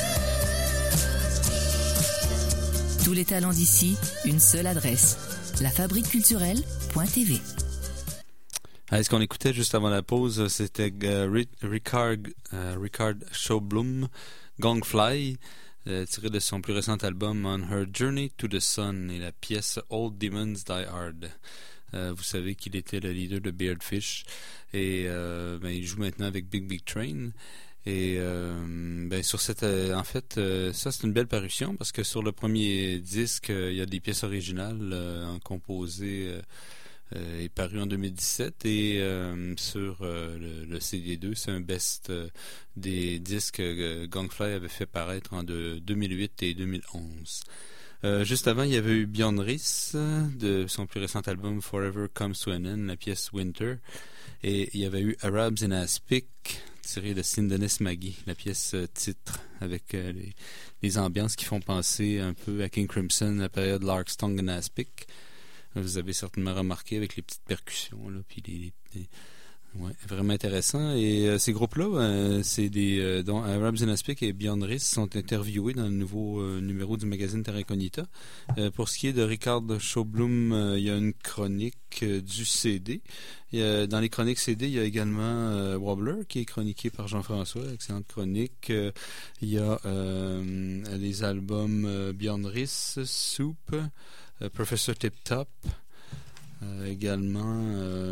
Speaker 2: Tous les talents d'ici, une seule adresse. lafabriqueculturelle.tv.
Speaker 3: Ce qu'on écoutait juste avant la pause, c'était Richard Sjoblom, Gongfly, tiré de son plus récent album On Her Journey to the Sun, et la pièce Old Demons Die Hard. Vous savez qu'il était le leader de Beardfish, et il joue maintenant avec Big Big Train. Et sur cette, en fait, ça c'est une belle parution parce que sur le premier disque, il y a des pièces originales composées. Est paru en 2017 et sur le CD2, c'est un best des disques que Gongfly avait fait paraître en 2008 et 2011. Juste avant, il y avait eu Björn Riis de son plus récent album Forever Comes to an End, la pièce Winter, et il y avait eu Arabs in Aspic tiré de Sindonis Maggie, la pièce titre, avec les ambiances qui font penser un peu à King Crimson, la période Lark's Tongue and Aspic. Vous avez certainement remarqué avec les petites percussions, là, puis ouais, vraiment intéressant. Et ces groupes-là, c'est des dont Arabs in Aspic et Björn Riis sont interviewés dans le nouveau numéro du magazine Terra Incognita. Pour ce qui est de Richard Sjoblom, il y a une chronique du CD. Dans les chroniques CD, il y a également Wobbler qui est chroniqué par Jean-François, excellente chronique. Il y a les albums Björn Riis, Soup, Professor Tip Top, également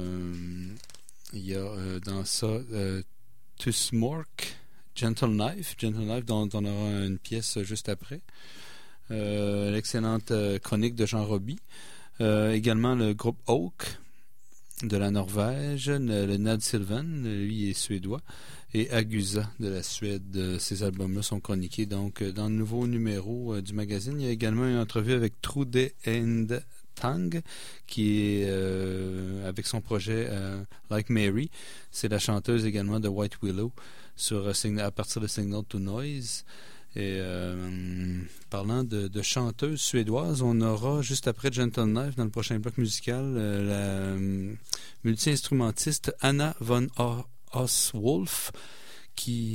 Speaker 3: il y a dans ça To Smork, Gentle Knife dont on aura une pièce juste après, l'excellente chronique de Jean Roby, également le groupe Oak de la Norvège, le Nad Sylvan, lui est suédois, et Agusa de la Suède. Ces albums-là sont chroniqués donc dans le nouveau numéro du magazine. Il y a également une entrevue avec Trude End Tang qui est avec son projet Like Mary. C'est la chanteuse également de White Willow à partir de Signal to Noise. Et parlant de chanteuses suédoises, on aura juste après Gentle Knife dans le prochain bloc musical la multi-instrumentiste Anna von Oswolf qui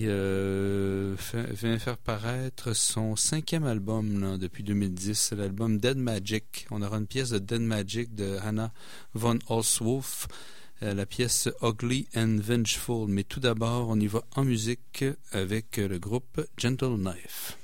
Speaker 3: vient faire paraître son 5e album là, depuis 2010, c'est l'album Dead Magic. On aura une pièce de Dead Magic de Anna von Oswolf, la pièce Ugly and Vengeful. Mais tout d'abord, on y va en musique avec le groupe Gentle Knife.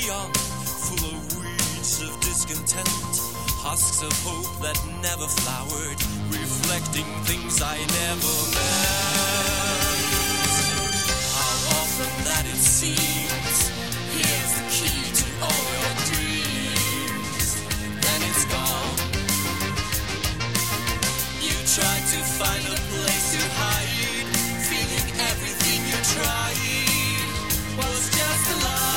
Speaker 11: young, full of weeds of discontent, husks of hope that never flowered, reflecting things I never meant. How often that it seems, here's the key to all your dreams, then it's gone. You tried to find a place to hide, feeling everything you tried was just a lie.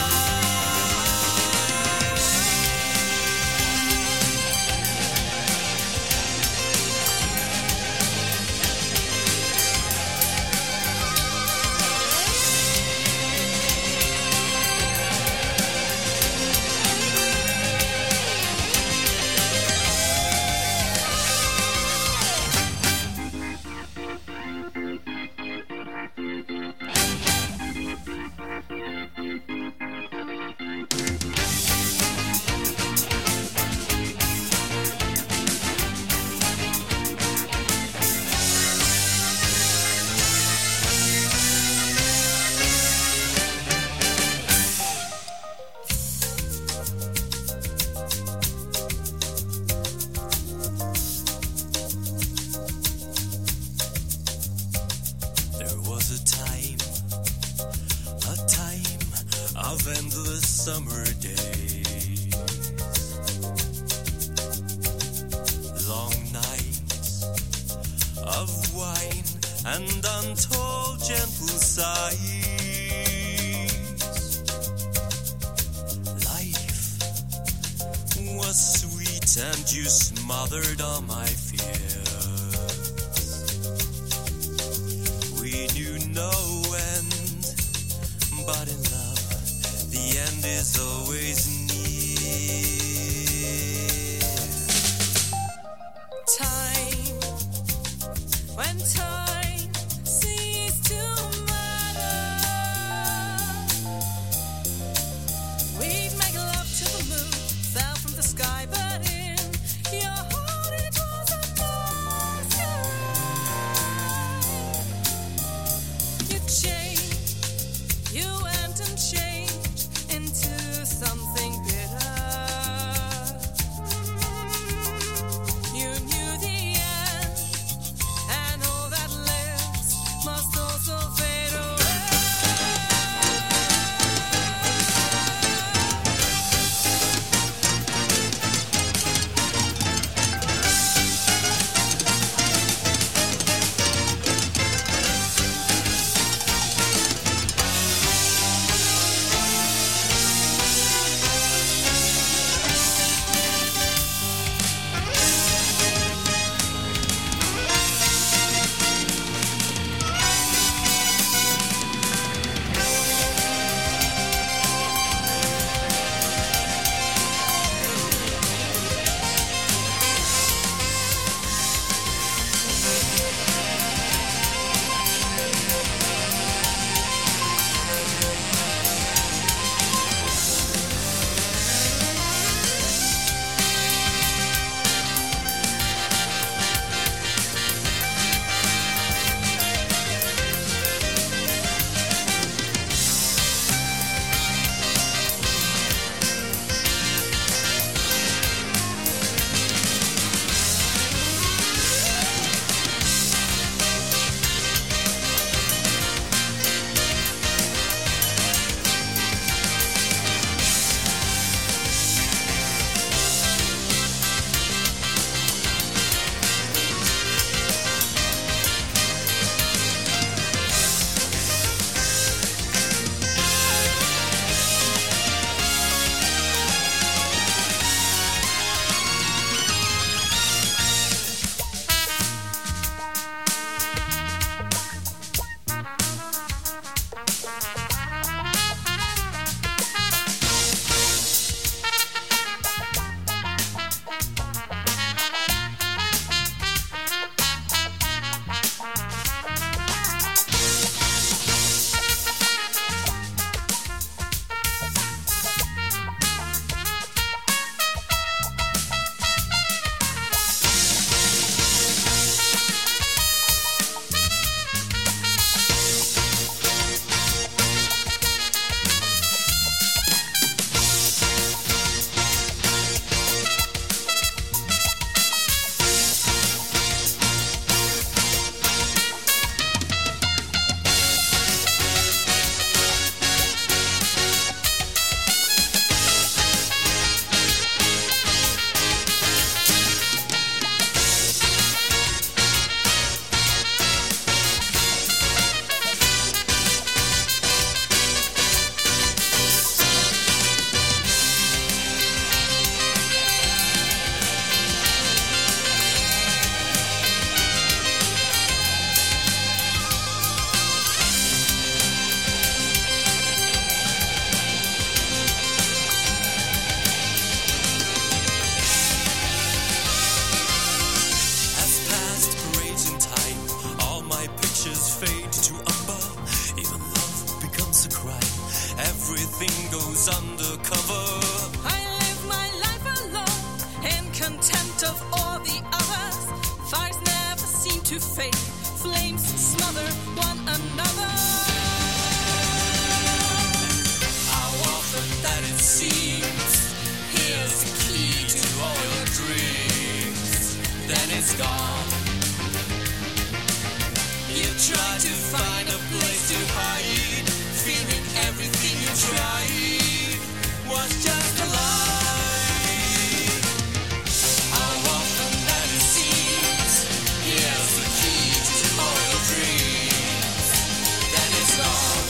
Speaker 11: Summer days, long nights of wine and untold gentle sighs. Life was sweet and you smothered all my fears. We knew no end, but in love the end is always near.
Speaker 12: Time, when time ceased to matter, we'd make love to the moon, fell from the sky, but in your heart it was a night sky. You changed, you went and changed into something
Speaker 11: everything goes undercover.
Speaker 12: I live my life alone in contempt of all the others. Fires never seem to fade, flames smother one another.
Speaker 11: How often that it seems, here's the key to all your dreams, then it's gone. You try to find a place to hide, feeling everything you tried was just a lie. How often that it seems, here's the key to all your dreams, then it's gone.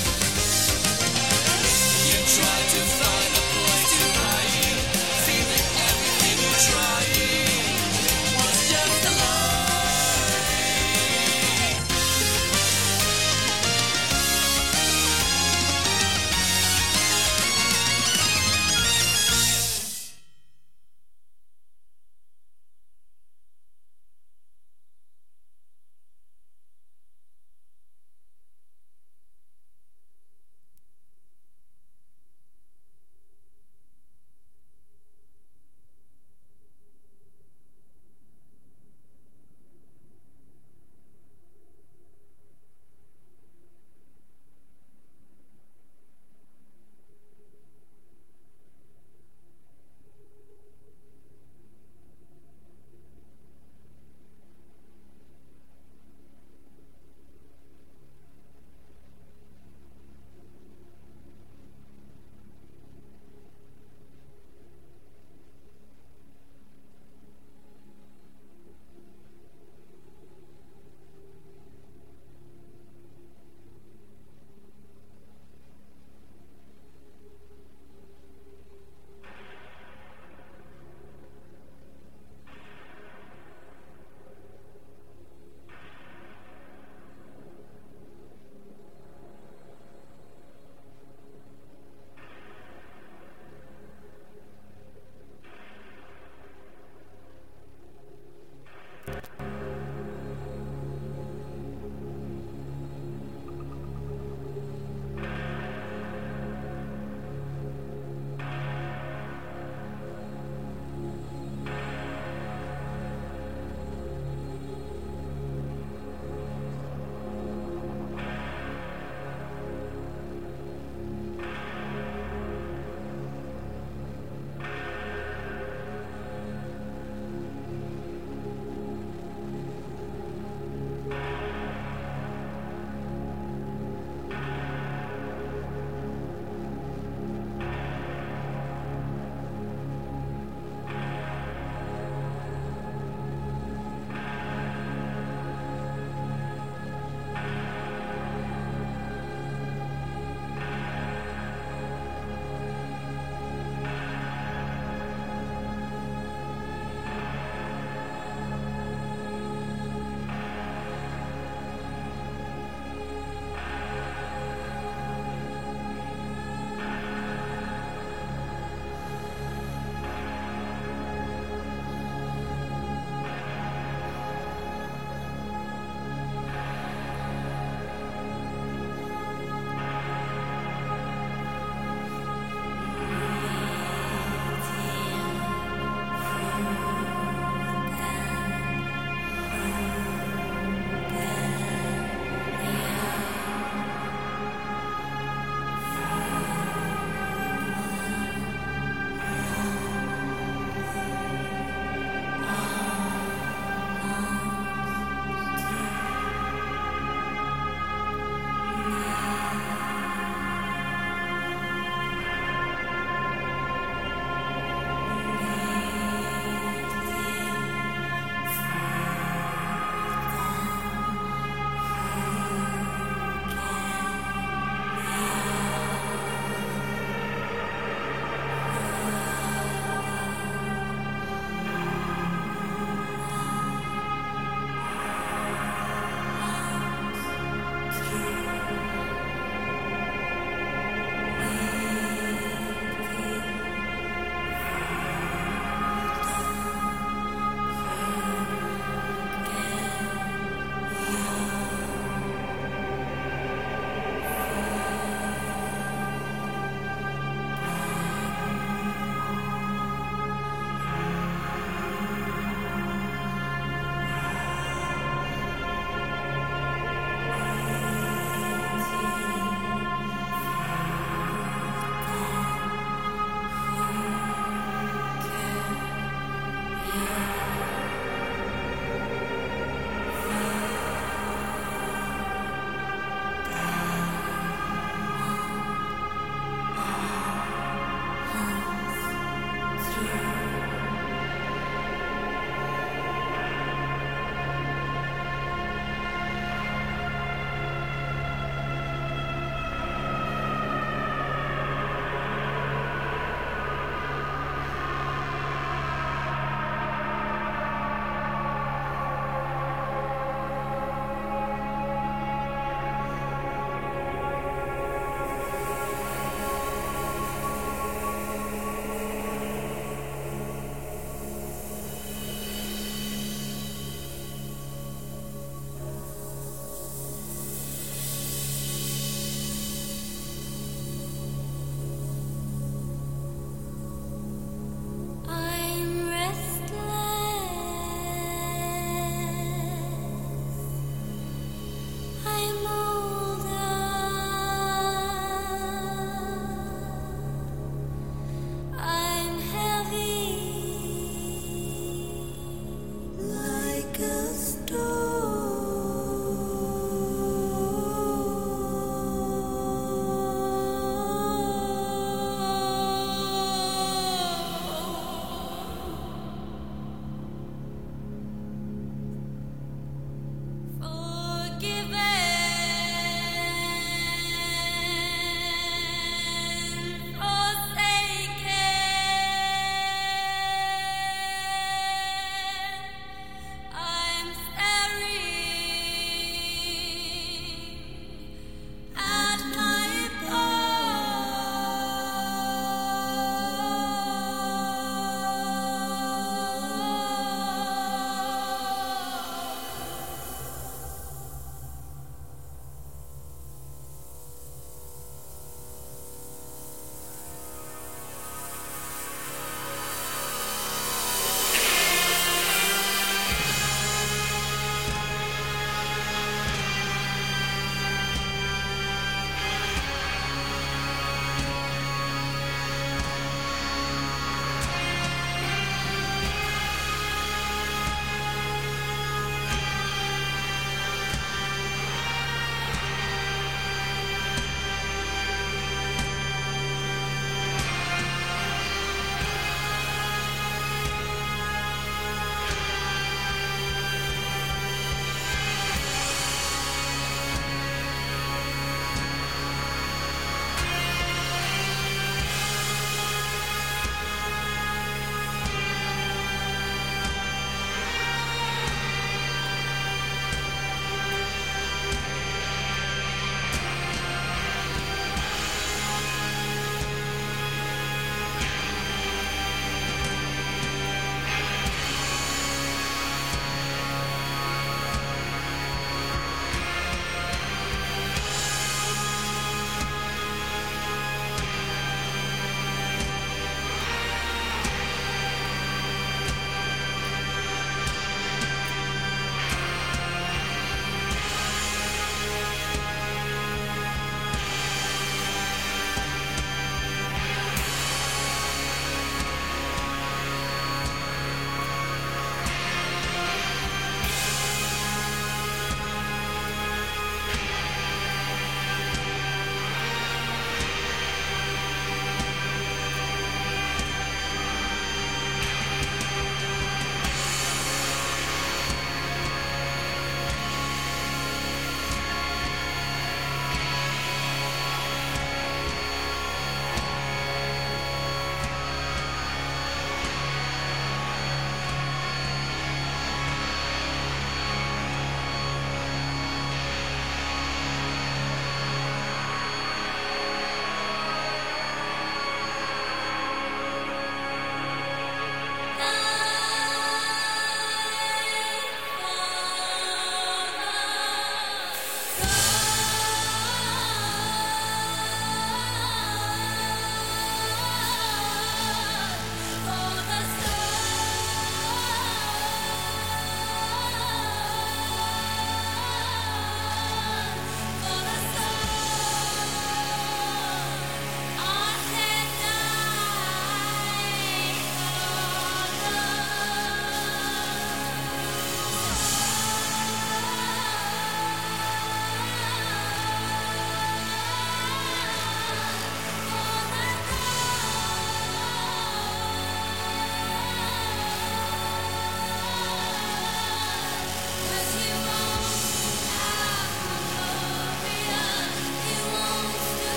Speaker 11: You try to find a place to hide, feeling everything you tried was just a lie.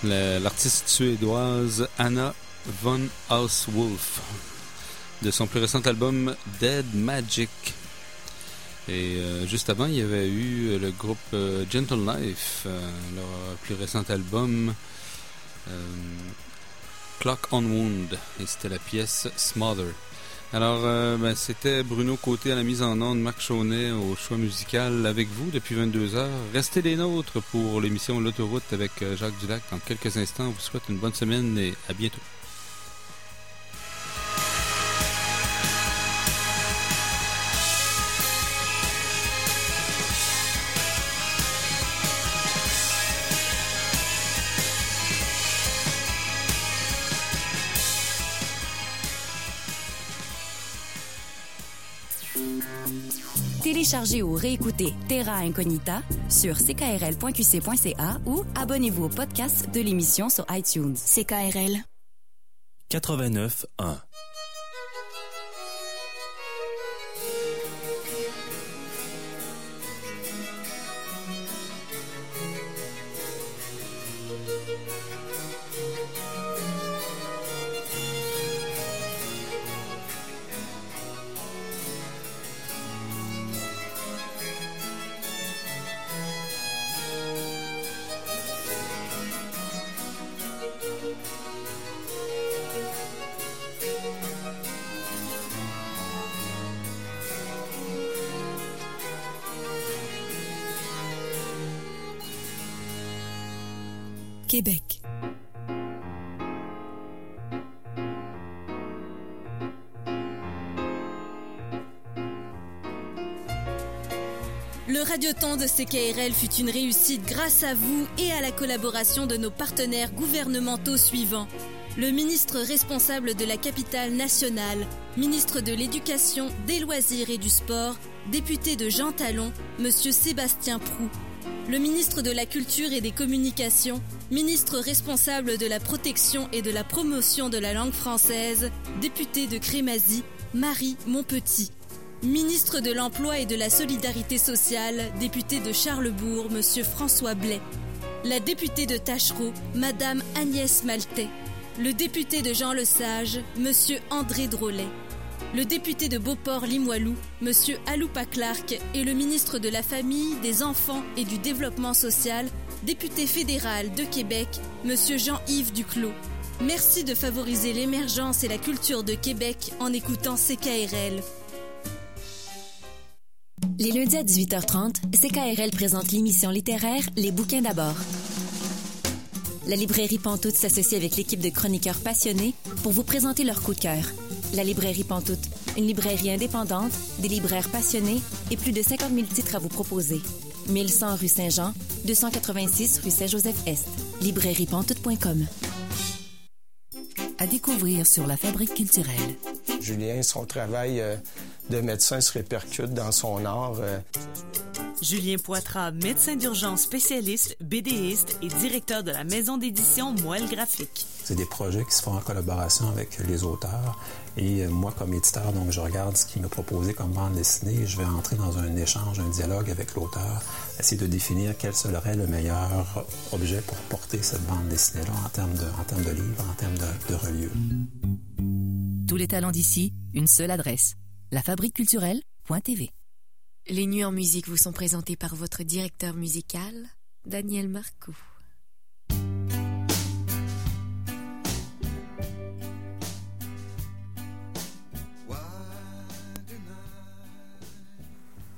Speaker 3: l'artiste suédoise Anna von Hauswolf, de son plus récent album Dead Magic. Et juste avant, il y avait eu le groupe Gentle Life, leur plus récent album Clock on Wound, et c'était la pièce Smother. Alors, c'était Bruno Côté à la mise en onde, Marc Chaunet au choix musical avec vous depuis 22h. Restez les nôtres pour l'émission L'autoroute avec Jacques Dulac. Dans quelques instants, on vous souhaite une bonne semaine et à bientôt.
Speaker 8: Téléchargez ou réécoutez Terra Incognita sur ckrl.qc.ca ou abonnez-vous au podcast de l'émission sur iTunes. CKRL
Speaker 10: 89.1.
Speaker 8: Québec. Le radioton de CKRL fut une réussite grâce à vous et à la collaboration de nos partenaires gouvernementaux suivants. Le ministre responsable de la capitale nationale, ministre de l'Éducation, des Loisirs et du Sport, député de Jean Talon, Monsieur Sébastien Proulx. Le ministre de la Culture et des Communications, ministre responsable de la protection et de la promotion de la langue française, député de Crémazie, Marie Montpetit. Ministre de l'Emploi et de la Solidarité sociale, député de Charlesbourg, Monsieur François Blais. La députée de Tachereau, Madame Agnès Maltais. Le député de Jean-Lesage, Monsieur André Drolet. Le député de Beauport-Limoilou, Monsieur Aloupa Clark, et le ministre de la Famille, des Enfants et du Développement social, député fédéral de Québec, Monsieur Jean-Yves Duclos. Merci de favoriser l'émergence et la culture de Québec en écoutant CKRL. Les lundis à 18h30, CKRL présente l'émission littéraire Les bouquins d'abord. La librairie Pantoute s'associe avec l'équipe de chroniqueurs passionnés pour vous présenter leur coup de cœur. La librairie Pantoute, une librairie indépendante, des libraires passionnés et plus de 50 000 titres à vous proposer. 1100 rue Saint-Jean, 286 rue Saint-Joseph-Est. librairiepantoute.com.
Speaker 2: À découvrir sur la Fabrique culturelle.
Speaker 13: Julien, son travail de médecin se répercute dans son art.
Speaker 6: Julien Poitras, médecin d'urgence spécialiste, BDiste et directeur de la maison d'édition Moelle Graphique.
Speaker 14: C'est des projets qui se font en collaboration avec les auteurs. Et moi, comme éditeur, donc je regarde ce qu'il m'a proposé comme bande dessinée. Je vais entrer dans un échange, un dialogue avec l'auteur, essayer de définir quel serait le meilleur objet pour porter cette bande dessinée-là en termes de livre, en termes de relieu.
Speaker 2: Tous les talents d'ici, une seule adresse. lafabriqueculturelle.tv.
Speaker 15: Les Nuits en musique vous sont présentées par votre directeur musical, Daniel Marcoux.